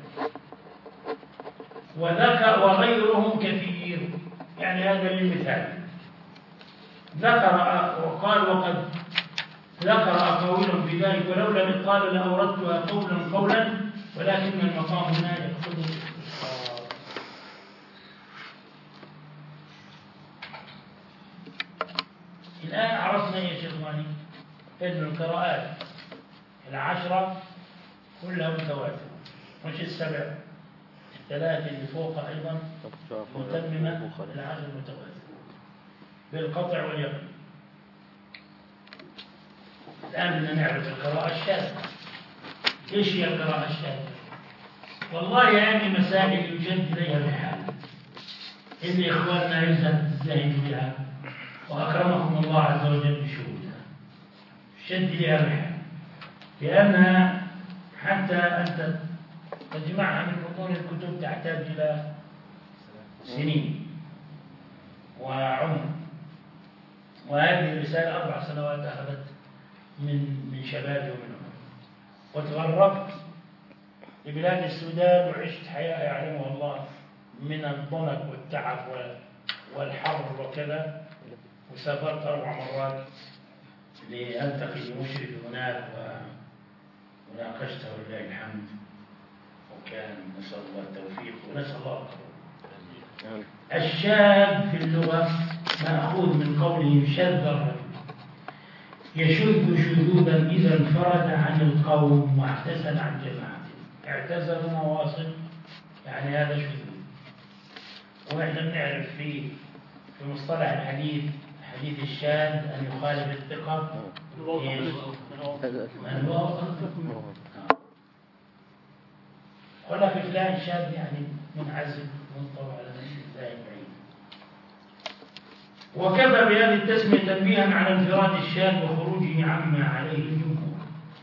وذكر وغيرهم كثير، يعني هذا للمثال. ذكر وقال وقد ذكر أقاويلهم في ذلك ولولا إذ قال لأوردتها قولا قولا ولكن المقام هنا يقصد الاختصار. الآن عرفنا يا شيخواني أن القراءات العشرة كلها متواترة، مش السبع، الثلاثة اللي فوقها أيضا متممة العشر متواترة بالقطع واليقين. الآن بدنا نعرف القراءة الشاذة. إيش هي القراءة الشاذة؟ والله هذه مسائل يجد إليها بحال. إذ إخواننا عزة الزاهد بها وأكرمكم الله عز وجل بشهودها، شد إليها بحال، لأنها حتى أنت تجمعها من بطون الكتب تحتاج إلى سنين وعمر. وهذه الرسالة أربع سنوات أخذت من من شبابي ومن عمري. وتغربت لبلاد السودان وعشت حياة يعلمها الله من الضنك والتعب والحر وكذا، وسافرت أربع مرات لألتقي بمشرف هناك وناقشته ولله الحمد، وكان نسأل الله التوفيق ونسأل الله القبول. الشاذ في اللغة مأخوذ من قوله شذ الرجل، يشذ شذوذا إذا انفرد عن القوم واعتزل عن جماعته. اعتزل مواصل يعني هذا شذوذ. ونحن بنعرف في في مصطلح الحديث حديث الشاذ أن يخالف الثقة من هو ولا في فلان شاذ يعني منعزل منطوي على نفسه زائد بعيد. وكفى بهذه التسمية تنبيها على انفراد الشاذ وخروجه عما عليه الجمهور.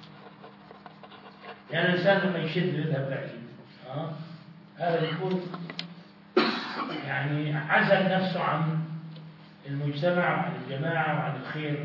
يعني الإنسان لما يشد ويذهب بعيد أه؟ هذا يكون يعني عزل نفسه عن المجتمع وعن الجماعة وعن الخير.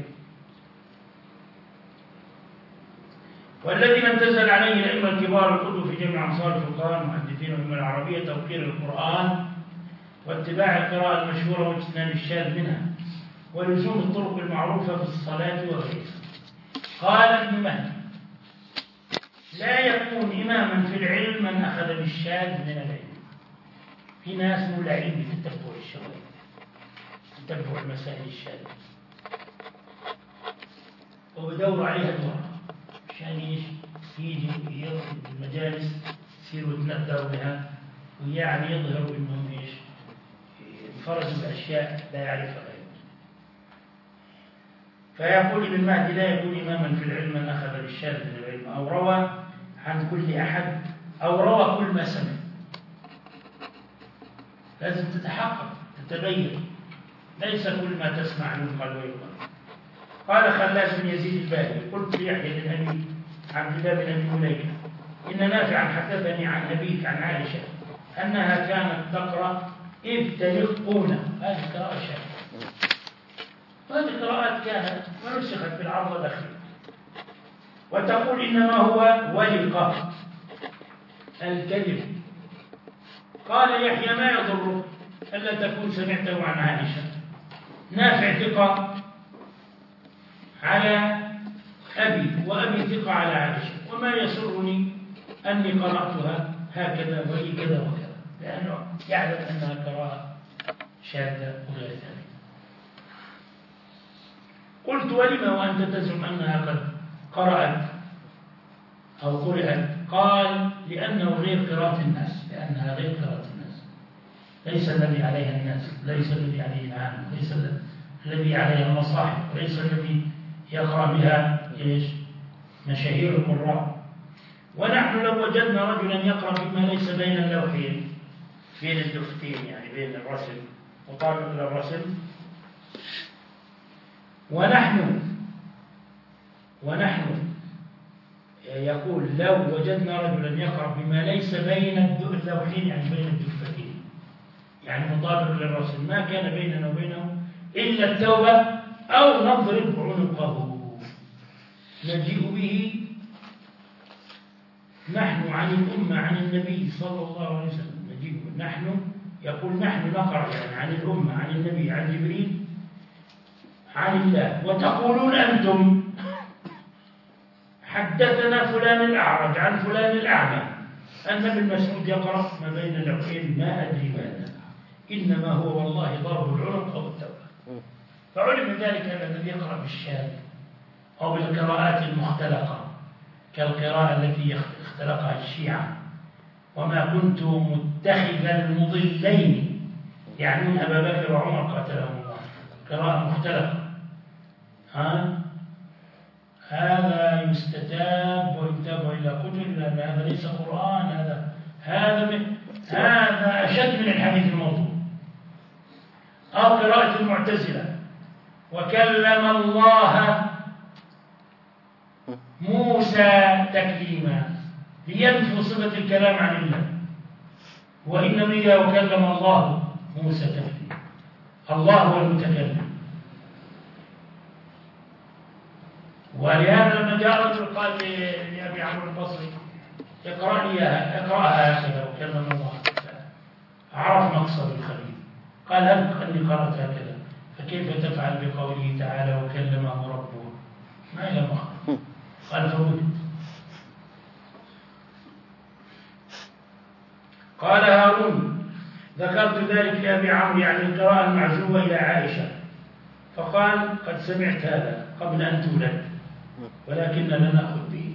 والذي امتثل عليه الأئمة الكبار القدوة في جميع أمصار الفقهاء المحدثين والأمة العربية توقير القرآن واتباع القراءة المشهورة واجتناب الشاذ منها ولزوم الطرق المعروفة في الصلاة وغيرها. قال ابن مهدي: لا يكون إماما في العلم من أخذ بالشاذ من العلم. في ناس مولعين بتتبع الشواذ، تتبع المسائل الشاذة وبدوروا عليها دور عشان ايش؟ يجي المجالس يصيروا يتندروا بها ويعني يظهروا انهم ايش؟ انفردوا باشياء لا يعرفها غيره. فيقول ابن مهدي: لا يكون اماما في العلم من اخذ بالشاذ من العلم او روى عن كل احد او روى كل ما سمع. لازم تتحقق تتبين، ليس كل ما تسمع ينقل ويقال. قال خلاد بن يزيد الباهلي: قلت ليحيى بن ابي عبد الله بن ابي مليكه ان نافعا حدثني عن ابيك عن عائشه انها كانت تقرا ابتلقون، هذه قراءة شاذة. وهذه القراءات كانت ونسخت في العرض الأخير. وتقول إنما هو ولقة الكذب. قال يحيى ما يضرك ألا تكون سمعته عن عائشة. نافع ثقة على أبي وأبي ثقة على عائشة، وما يسرني أني قرأتها هكذا وهي كذا وكذا، لأنه يعلم أنها قراءة شاذة وغير ذلك. قلت ولما وأنت تزعم أنها قد قرأت أو قرأت؟ قال لأنه غير قراءة الناس، لأنها غير قراءة الناس، ليس الذي عليها الناس، ليس الذي عليه العام، ليس الذي عليها المصاحف، وليس الذي يقرأ بها إيش؟ مشاهير القراء. ونحن لو وجدنا رجلا يقرأ بما ليس بين اللوحين، بين الدفتين يعني بين الرسم مطابق للرسم، ونحن ونحن يقول لو وجدنا رجلا يقرأ بما ليس بين اللوحين يعني بين الدفتين يعني مطابق للرسم، ما كان بيننا وبينه إلا التوبة أو نضرب عنقه، نجيء به نحن عن الأمة عن النبي صلى الله عليه وسلم. نجيء نحن يقول نحن نقرأ يعني عن الأمة عن النبي عن جبريل عن الله، وتقولون أنتم حدثنا فلان الأعرج عن فلان الأعمى أن ابن مسعود يقرأ ما بين اللوحين ما أدري ماذا، إنما هو والله ضرب العنق أو التوبة. فعلم ذلك أن الذي يقرأ بالشاذ أو بالقراءات المختلقة كالقراءة التي اختلقها الشيعة، وما كنت متخذ المضلين يعنون أبا بكر وعمر قاتلهم الله، قراءة مختلقة، ها هذا يستتاب ويتاب إلى قتل، لأن هذا ليس قرآن، هذا هذا من هذا أشد من الحديث الموضوع. أو قراءة المعتزلة وكلم الله موسى تكليما لينفوا صفة الكلام عن الله، وإنما وكلم الله موسى تكليما، الله هو المتكلم. ولهذا لما جاء رجل قال لأبي عمرو البصري اقرأ لي اياها، اقرأها هكذا وكلم الله، عرف مقصد الخليل، قال هل أني قرأت هكذا فكيف تفعل بقوله تعالى وكلمه ربه؟ ما إلى مخرج، قال فوجد. قال هارون ذكرت ذلك لأبي عمرو يعني القراءة المعزوة إلى عائشة، فقال قد سمعت هذا قبل أن تولد ولكننا لا نأخذ به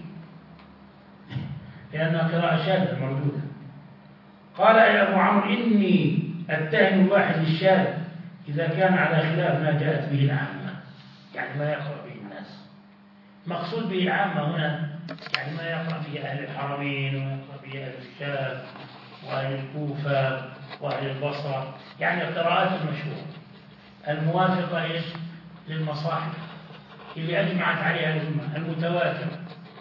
لأنها قراءة شاذة مردودة. قال يا أبو عمرو إني أتهم الواحد الشاذ إذا كان على خلاف ما جاءت به العامة، يعني ما يقرأ به الناس. مقصود به العامة هنا يعني ما يقرأ به أهل الحرمين ويقرأ به أهل الشام وأهل الكوفة وأهل البصرة، يعني القراءات المشهورة الموافقة إيش للمصاحف اللي أجمعت عليها الأمة المتواترة.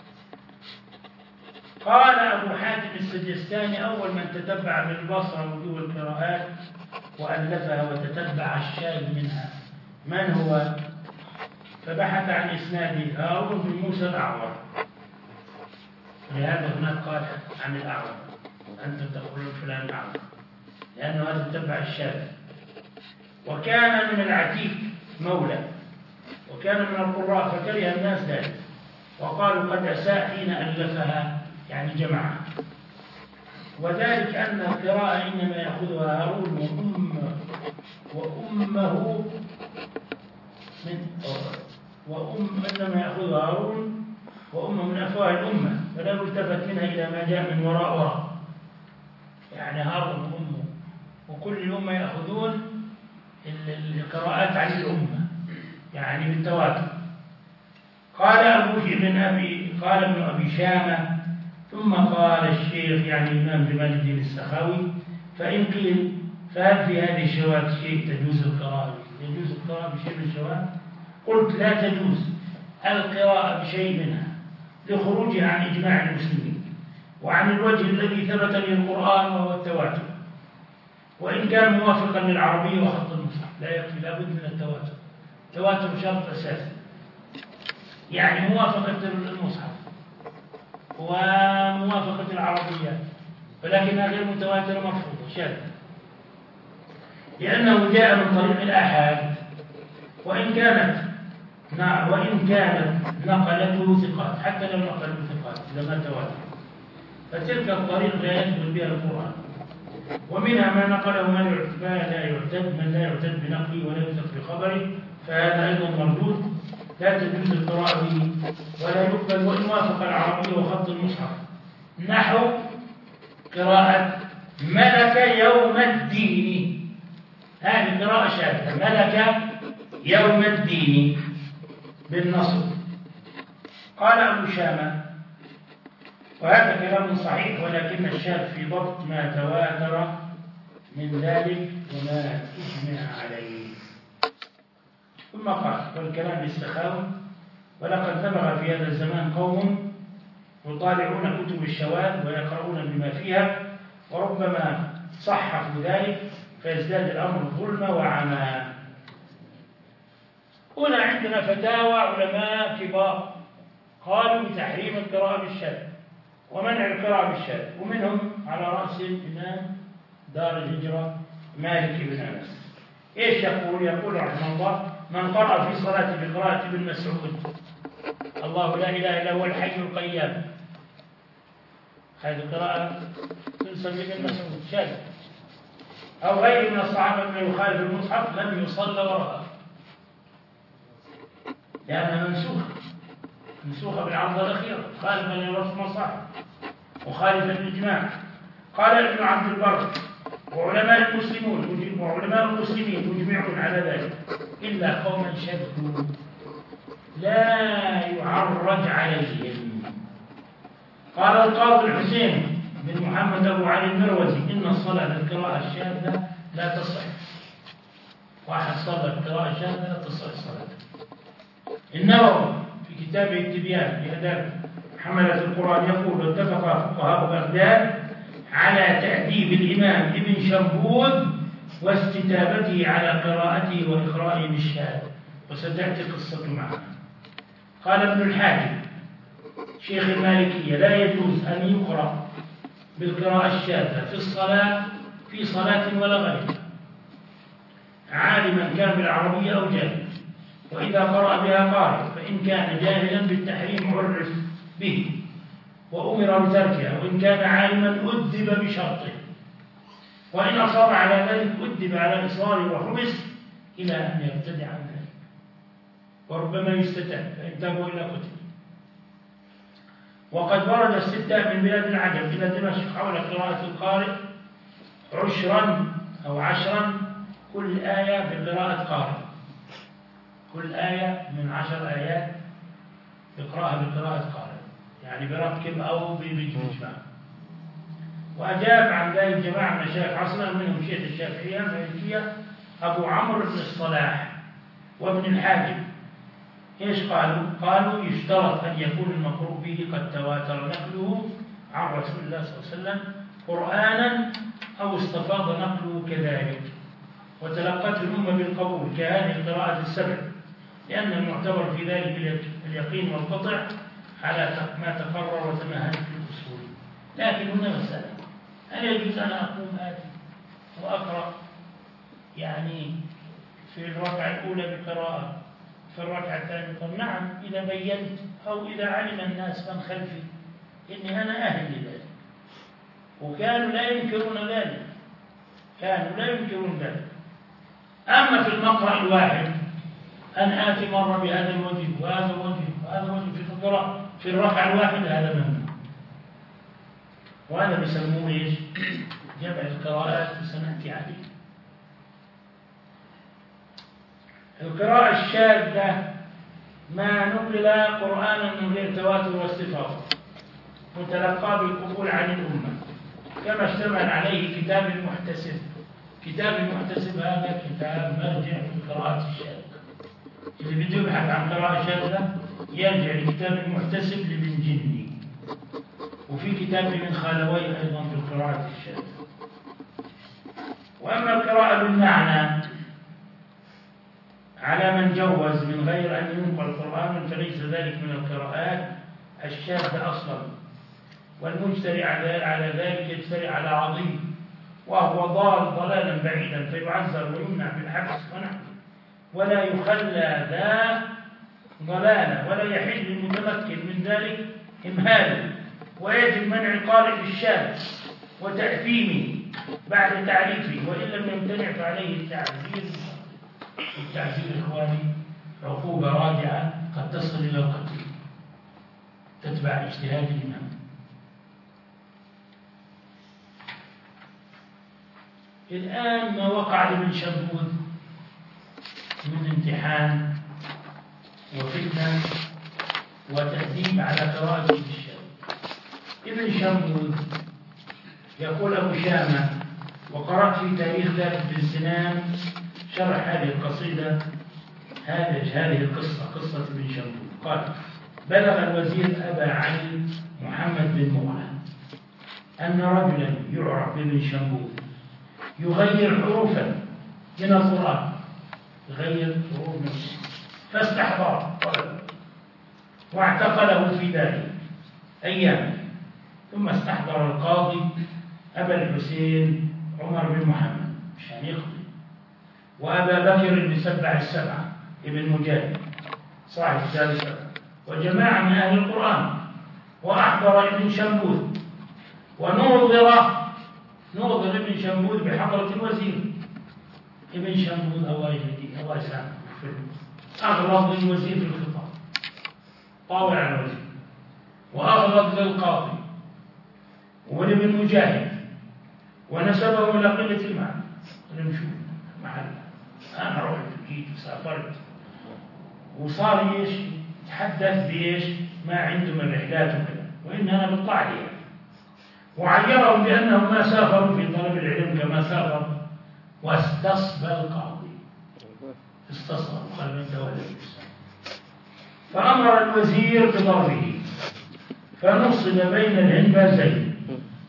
قال أبو حاتم السجستاني أول من تتبع بالبصرة وجوه القراءات وألفها وتتبع الشاذ منها من هو؟ فبحث عن إسناده هارون بن موسى الأعور، ولهذا هناك قال عن الأعور أنت تقولون فلان الأعور لأنه هذا تتبع الشاذ. وكان من العتيق مولى وكان من القراء فكره الناس ذلك وقالوا قد أساء حين ألفها يعني جمعها، وذلك أن القراءة إنما يأخذها هارون وأمه وأمه من وأم إنما يأخذها هارون وأمه من أفواه الأمة، فلا يلتفت منها إلى ما جاء من وراء وراء، يعني هارون وأمه وكل الأمة يأخذون القراءات عن الأمة يعني بالتواتر. قال أبو ابن أبي قال ابن أبي شامة ثم قال الشيخ يعني الإمام جمال الدين السخاوي فإن قيل فهل في هذه الشواذ شيء تجوز القراءة يجوز القراءة بشيء من الشواذ؟ قلت لا تجوز القراءة بشيء منها لخروجها عن إجماع المسلمين وعن الوجه الذي ثبت به القرآن وهو التواتر، وإن كان موافقا للعربية وخط المصحف لا يكفي، لابد من التواتر. التواتر شرط أساسي، يعني موافقة المصحف وموافقة العربية، ولكنها غير متواترة مرفوضة شاذة، لأنه جاء من طريق الآحاد، وإن كانت وإن كانت نقلته ثقات، حتى لو نقلوا ثقات لما تواتر، فتلك الطريق لا يدخل بها القرآن. ومنها ما نقله من لا يعتد من لا يعتد بنقله ولا يثق بخبره، فهذا أيضا مردود، لا تجوز القراءة به ولا يقبل وإن وافق العربية وخط المصحف، نحو قراءة ملك يوم الدين، هذه قراءة شاذة، ملك يوم الدين بالنصب. قال أبو شامة وهذا كلام صحيح، ولكن الشاذ في ضبط ما تواتر من ذلك وما أجمع عليه. ثم قال والكلام السخاوي ولقد نبغ في هذا الزمان قوم يطالعون كتب الشواذ ويقرؤون بما فيها، وربما صححوا ذلك فيزداد الأمر ظلما وعمى. هنا عندنا فتاوى علماء كبار قالوا بتحريم القراءة بالشاذ ومنع القراءة بالشاذ، ومنهم على رأس الإمام دار الهجرة مالك بن أنس. إيش يقول؟ يقول رحمه الله: من قرأ في صلاة بقراءة ابن مسعود الله لا إله إلا هو الحي القيوم، هذه قراءة تنسب لابن مسعود شاذ، أو غير من الصحابة من يخالف المصحف لم يصلى وراءه، لأنها منسوخة منسوخة بالعرضة الأخيرة، خالفا للرسم الصحيح وخالفا للإجماع. قال ابن عبد البر: وعلماء المسلمون وعلماء المسلمين مجمعون على ذلك إلا قوما شدوا لا يعرج عليهم. قال القاضي الحسين بن محمد أبو علي المروزي: إن الصلاة بالقراءة الشاذة لا تصح، واحد صلى بالقراءة الشاذة لا تصح صلاته. النووي في كتابه التبيان لآداب حملة القرآن يقول: واتفق فقهاء بغداد على تأديب الإمام ابن شربوذ واستتابته على قراءته وإقرائه بالشاذ، وستأتي قصة معنا. قال ابن الحاجب شيخ المالكية: لا يجوز أن يقرأ بالقراءة الشاذة في الصلاة في صلاة ولا غيرها، عالما كان بالعربية أو جاهلا، وإذا قرأ بها قارئ فإن كان جاهلا بالتحريم عرف به وأمر بتركها، وإن كان عالما أدب بشرطه، وإن أصر على ذلك أدب على إصراره وحبس إلى أن يبتدع عن ذلك، وربما يستتاب فإن تابوا إلى قتل. وقد ورد استفتاء من بلاد العجم إلى دمشق حول قراءة القارئ عشرا أو عشرا كل آية بقراءة قارئ، كل آية من عشر آيات يقرأها بقراءة قارئ، يعني بركب أو بإجماع. وأجاب عن ذلك جماعة من مشايخ عصرنا، منهم شيخ الشافعية المالكية أبو عمرو بن الصلاح وابن الحاجب. إيش قالوا؟ قالوا يشترط أن يكون المقروء به قد تواتر نقله عن رسول الله صلى الله عليه وسلم قرآنا أو استفاض نقله كذلك، وتلقته الأمة بالقبول كهذه القراءة السبع، لأن المعتبر في ذلك اليقين والقطع على ما تقرر وتمهد في الأصول. لكن هنا مسألة: هل يجوز أن أقوم آتي وأقرأ يعني في الركعة الأولى بقراءة في الركعة الثانية؟ طب نعم، إذا بينت أو إذا علم الناس من خلفي إني أنا أهل لذلك، وكانوا لا ينكرون ذلك، كانوا لا ينكرون ذلك. أما في المقرأ الواحد أن آتي مرة بهذا الوجه وهذا الوجه وهذا الوجه في القراءة في الركعة الواحدة، هذا ممنوع، وهذا بيسموه إيش؟ جمع القراءات، وسنأتي عليه. القراءة الشاذة ما نقل قرآنا من غير تواتر واستفاضة متلقى بالقبول عن الأمة، كما اشتمل عليه كتاب المحتسب. كتاب المحتسب هذا كتاب مرجع في القراءات الشاذة، اللي بده يبحث عن قراءة شاذة يرجع لكتاب المحتسب لابن جني، وفي كتاب ابن خالوي أيضا في القراءة الشاذة. وأما القراءة بالمعنى على من جوز من غير أن ينقل القرآن فليس ذلك من القراءات الشاذة أصلا، والمجترئ على ذلك يجترئ على عظيم وهو ضال ضلالا بعيدا فيعذر ويمنع بالحبس ونحوه، ولا يخلى ذا ضلالا ولا يحل للمتمكن من ذلك إمهاله، ويجب منع القارئ بالشاذ وتأثيمه بعد تعريفه، وإن لم يمتنع فعليه التعزير. التعزير إخواني عقوبة رادعة قد تصل إلى القتل تتبع اجتهاد الإمام. الآن ما وقع لابن شنبوذ من امتحان وفتنة وتأديب على قراءة ابن الشام. ابن شنبوذ يقول أبو شامة، وقرأت في تاريخ ذلك بن سنان شرح هذه القصيدة هذه القصة قصة ابن شنبوذ. قال: بلغ الوزير أبا علي محمد بن مغلى أن رجلا يعرف بابن شنبوذ يغير حروفا من القرآن، يغير حروف من القرآن، فاستحضره واعتقله في داره أياما، ثم استحضر القاضي أبا الحسين عمر بن محمد مشان يقضي، وأبا بكر بن سبع السبعة ابن مجاهد صاحب الثالثة، وجماعة من أهل القرآن، وأحضر ابن شنبوذ ونوظر نوظر ابن شنبوذ بحضرة الوزير. ابن شنبوذ أواجدي أواسع أغلظ للوزير في الخطاب، طاوع على الوزير، وأغلظ للقاضي ولابن مجاهد، ونسبه إلى قلة المعنى. نشوف محل أنا رحت وجيت وسافرت، وصار إيش يتحدث بإيش ما عنده من رحلات وكذا، وإن أنا بطلع عليه، وعيرهم بأنهم ما سافروا في طلب العلم كما سافر، واستصبى القاضي استصبى وقال من تولى الإسلام، فأمر الوزير بضربه فنصب بين الهنبازين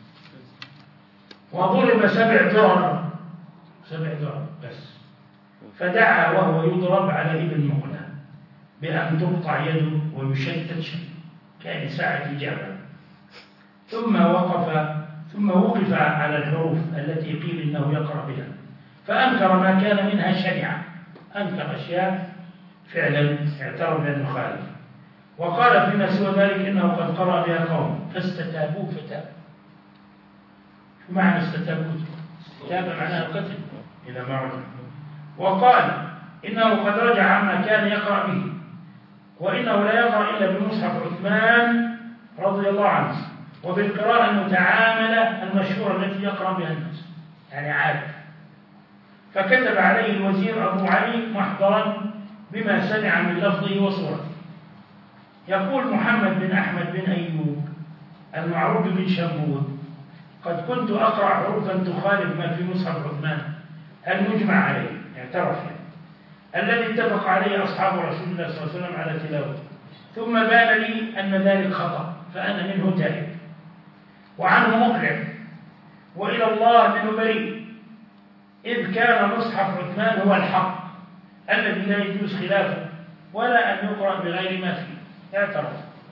وضرب سبع درر سبع درر بس، فدعا وهو يضرب على ابن مغلى بأن تقطع يده ويشتت شيء كان ساعة إجابة، ثم وقف ثم وقف على الحروف التي قيل إنه يقرأ بها، فأنكر ما كان منها شريعة، أنكر أشياء فعلا اعترف بأنه خالف، وقال فيما سوى ذلك إنه قد قرأ بها قوم فاستتابوه فتاب. شو معنى استتابوه؟ استتاب معناها القتل إلى ما رجع، وقال إنه قد رجع عما كان يقرأ به، وإنه لا يقرأ إلا بمصحف عثمان رضي الله عنه وبالقراءة المتعاملة المشهورة التي يقرأ بها الناس، يعني عادة. فكتب عليه الوزير أبو علي محضرا بما سمع من لفظه وصورته. يقول محمد بن أحمد بن أيوب المعروف بن شنبوذ: قد كنت أقرأ حروفا تخالف ما في مصحف عثمان المجمع عليه، اعترف يعني، الذي اتفق عليه أصحاب رسول الله صلى الله عليه وسلم على تلاوته، ثم بان لي أن ذلك خطأ فأنا منه تائب وعنه مقلع، وإلى الله منه بريء، إذ كان مصحف عثمان هو الحق الذي لا يجوز خلافه ولا أن يقرأ بغير ما فيه، اعترف.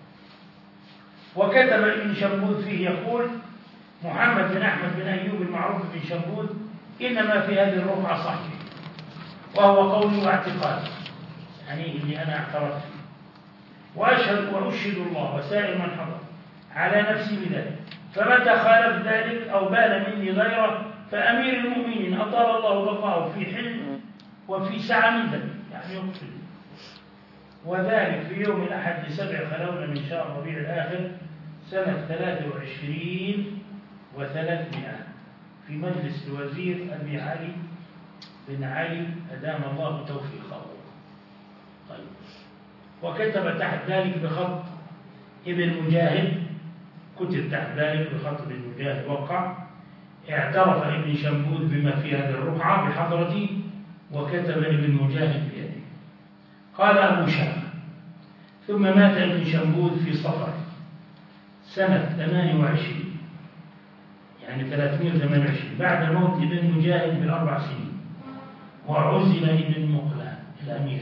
وكتب ابن شنبوذ فيه يقول: محمد بن أحمد بن أيوب المعروف بن شنبوذ إنما في هذه الرقعة صحيح، وهو قولي واعتقادي، يعني اللي أنا اعترفت فيه، وأشهد وأشهد الله وسائر من حضر على نفسي بذلك، فمتى خالف ذلك أو بان مني غيره فأمير المؤمنين أطال الله بقاءه في حلم وفي سعة من ذلك، يعني يقتل. وذلك في يوم الأحد سبع خلون من شهر ربيع الآخر سنة ثلاثة وعشرين وثلاثمائة في مجلس الوزير أبي علي بن علي أدام الله توفيقه. طيب. وكتب تحت ذلك بخط ابن مجاهد، كتب تحت ذلك بخط ابن مجاهد وقع: اعترف ابن شنبوذ بما في هذه الرقعة بحضرتي، وكتب ابن مجاهد بيده. قال أبو شامة: ثم مات ابن شنبوذ في صفر سنة ثمان وعشرين، يعني يعني ثلاثمائة وثمانية وعشرين بعد موت ابن مجاهد بأربع سنين، وعزل ابن مقلة الأمير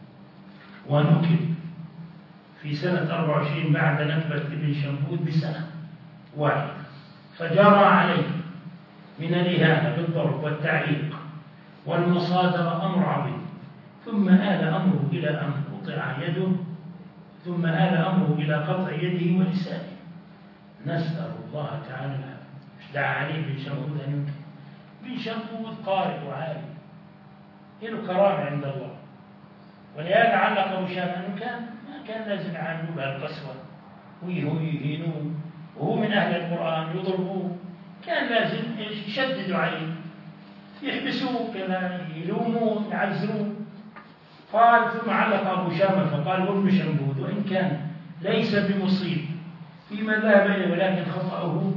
ونكب في سنة أربع وعشرين بعد نكبة ابن شنبود بسنة واحدة، فجرى عليه من الإهانة بالضرب والتعليق والمصادرة أمر عظيم، ثم آل أمره إلى أن قطع يده ثم آل أمره إلى قطع يده ولسانه. نسأل الله تعالى العافية. دعا عليه بن شنبود أن ينكر. بن شنبود قارئ وعالم له كرامة عند الله، ولهذا علق أبو شام أنه كان ما كان لازم يعاملوه بهالقسوة ويهينوه، وهو من أهل القرآن يضربوه، كان لازم يشددوا عليه، يحبسوه كذا، يلوموه يعزروه. قال ثم علق أبو شامة فقال وابن شنبود وإن كان ليس بمصيب فيما ذهب إليه ولكن خطأه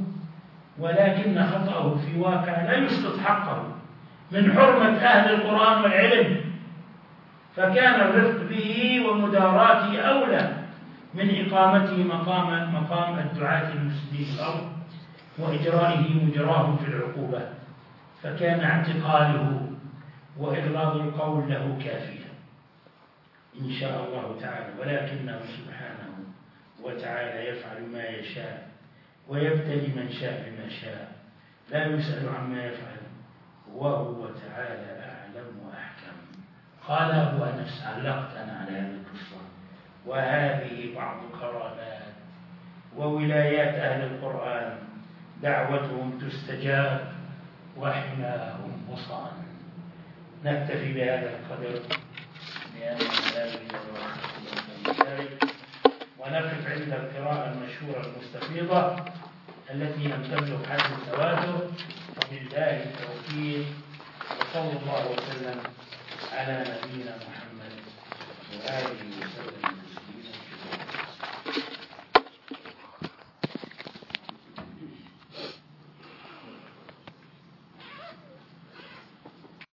ولكن خطأه في واقع لا يسقط حقه من حرمة أهل القرآن والعلم، فكان الرفق به ومداراته أولى من إقامته مقام مقام الدعاة المسلمين في الأرض وإجرائه مجراهم في العقوبة، فكان اعتقاله وإغلاظ القول له كافيا إن شاء الله تعالى، ولكنه سبحانه وتعالى يفعل ما يشاء ويبتلي من شاء بما شاء، لا يسأل عما يفعل وهو تعالى أعلم وأحكم. قال أبو أنس علقت أنا على هذه القصة، وهذه بعض كرامات وولايات أهل القرآن، دعوتهم تستجاب وحماهم مصان. نكتفي بهذا القدر لأن لا يريد الله ونقف عند القراءة المشهورة المستفيضة التي لم تبلغ حد التواتر، وبالله التوفيق، وصلى الله وسلم على نبينا محمد وآله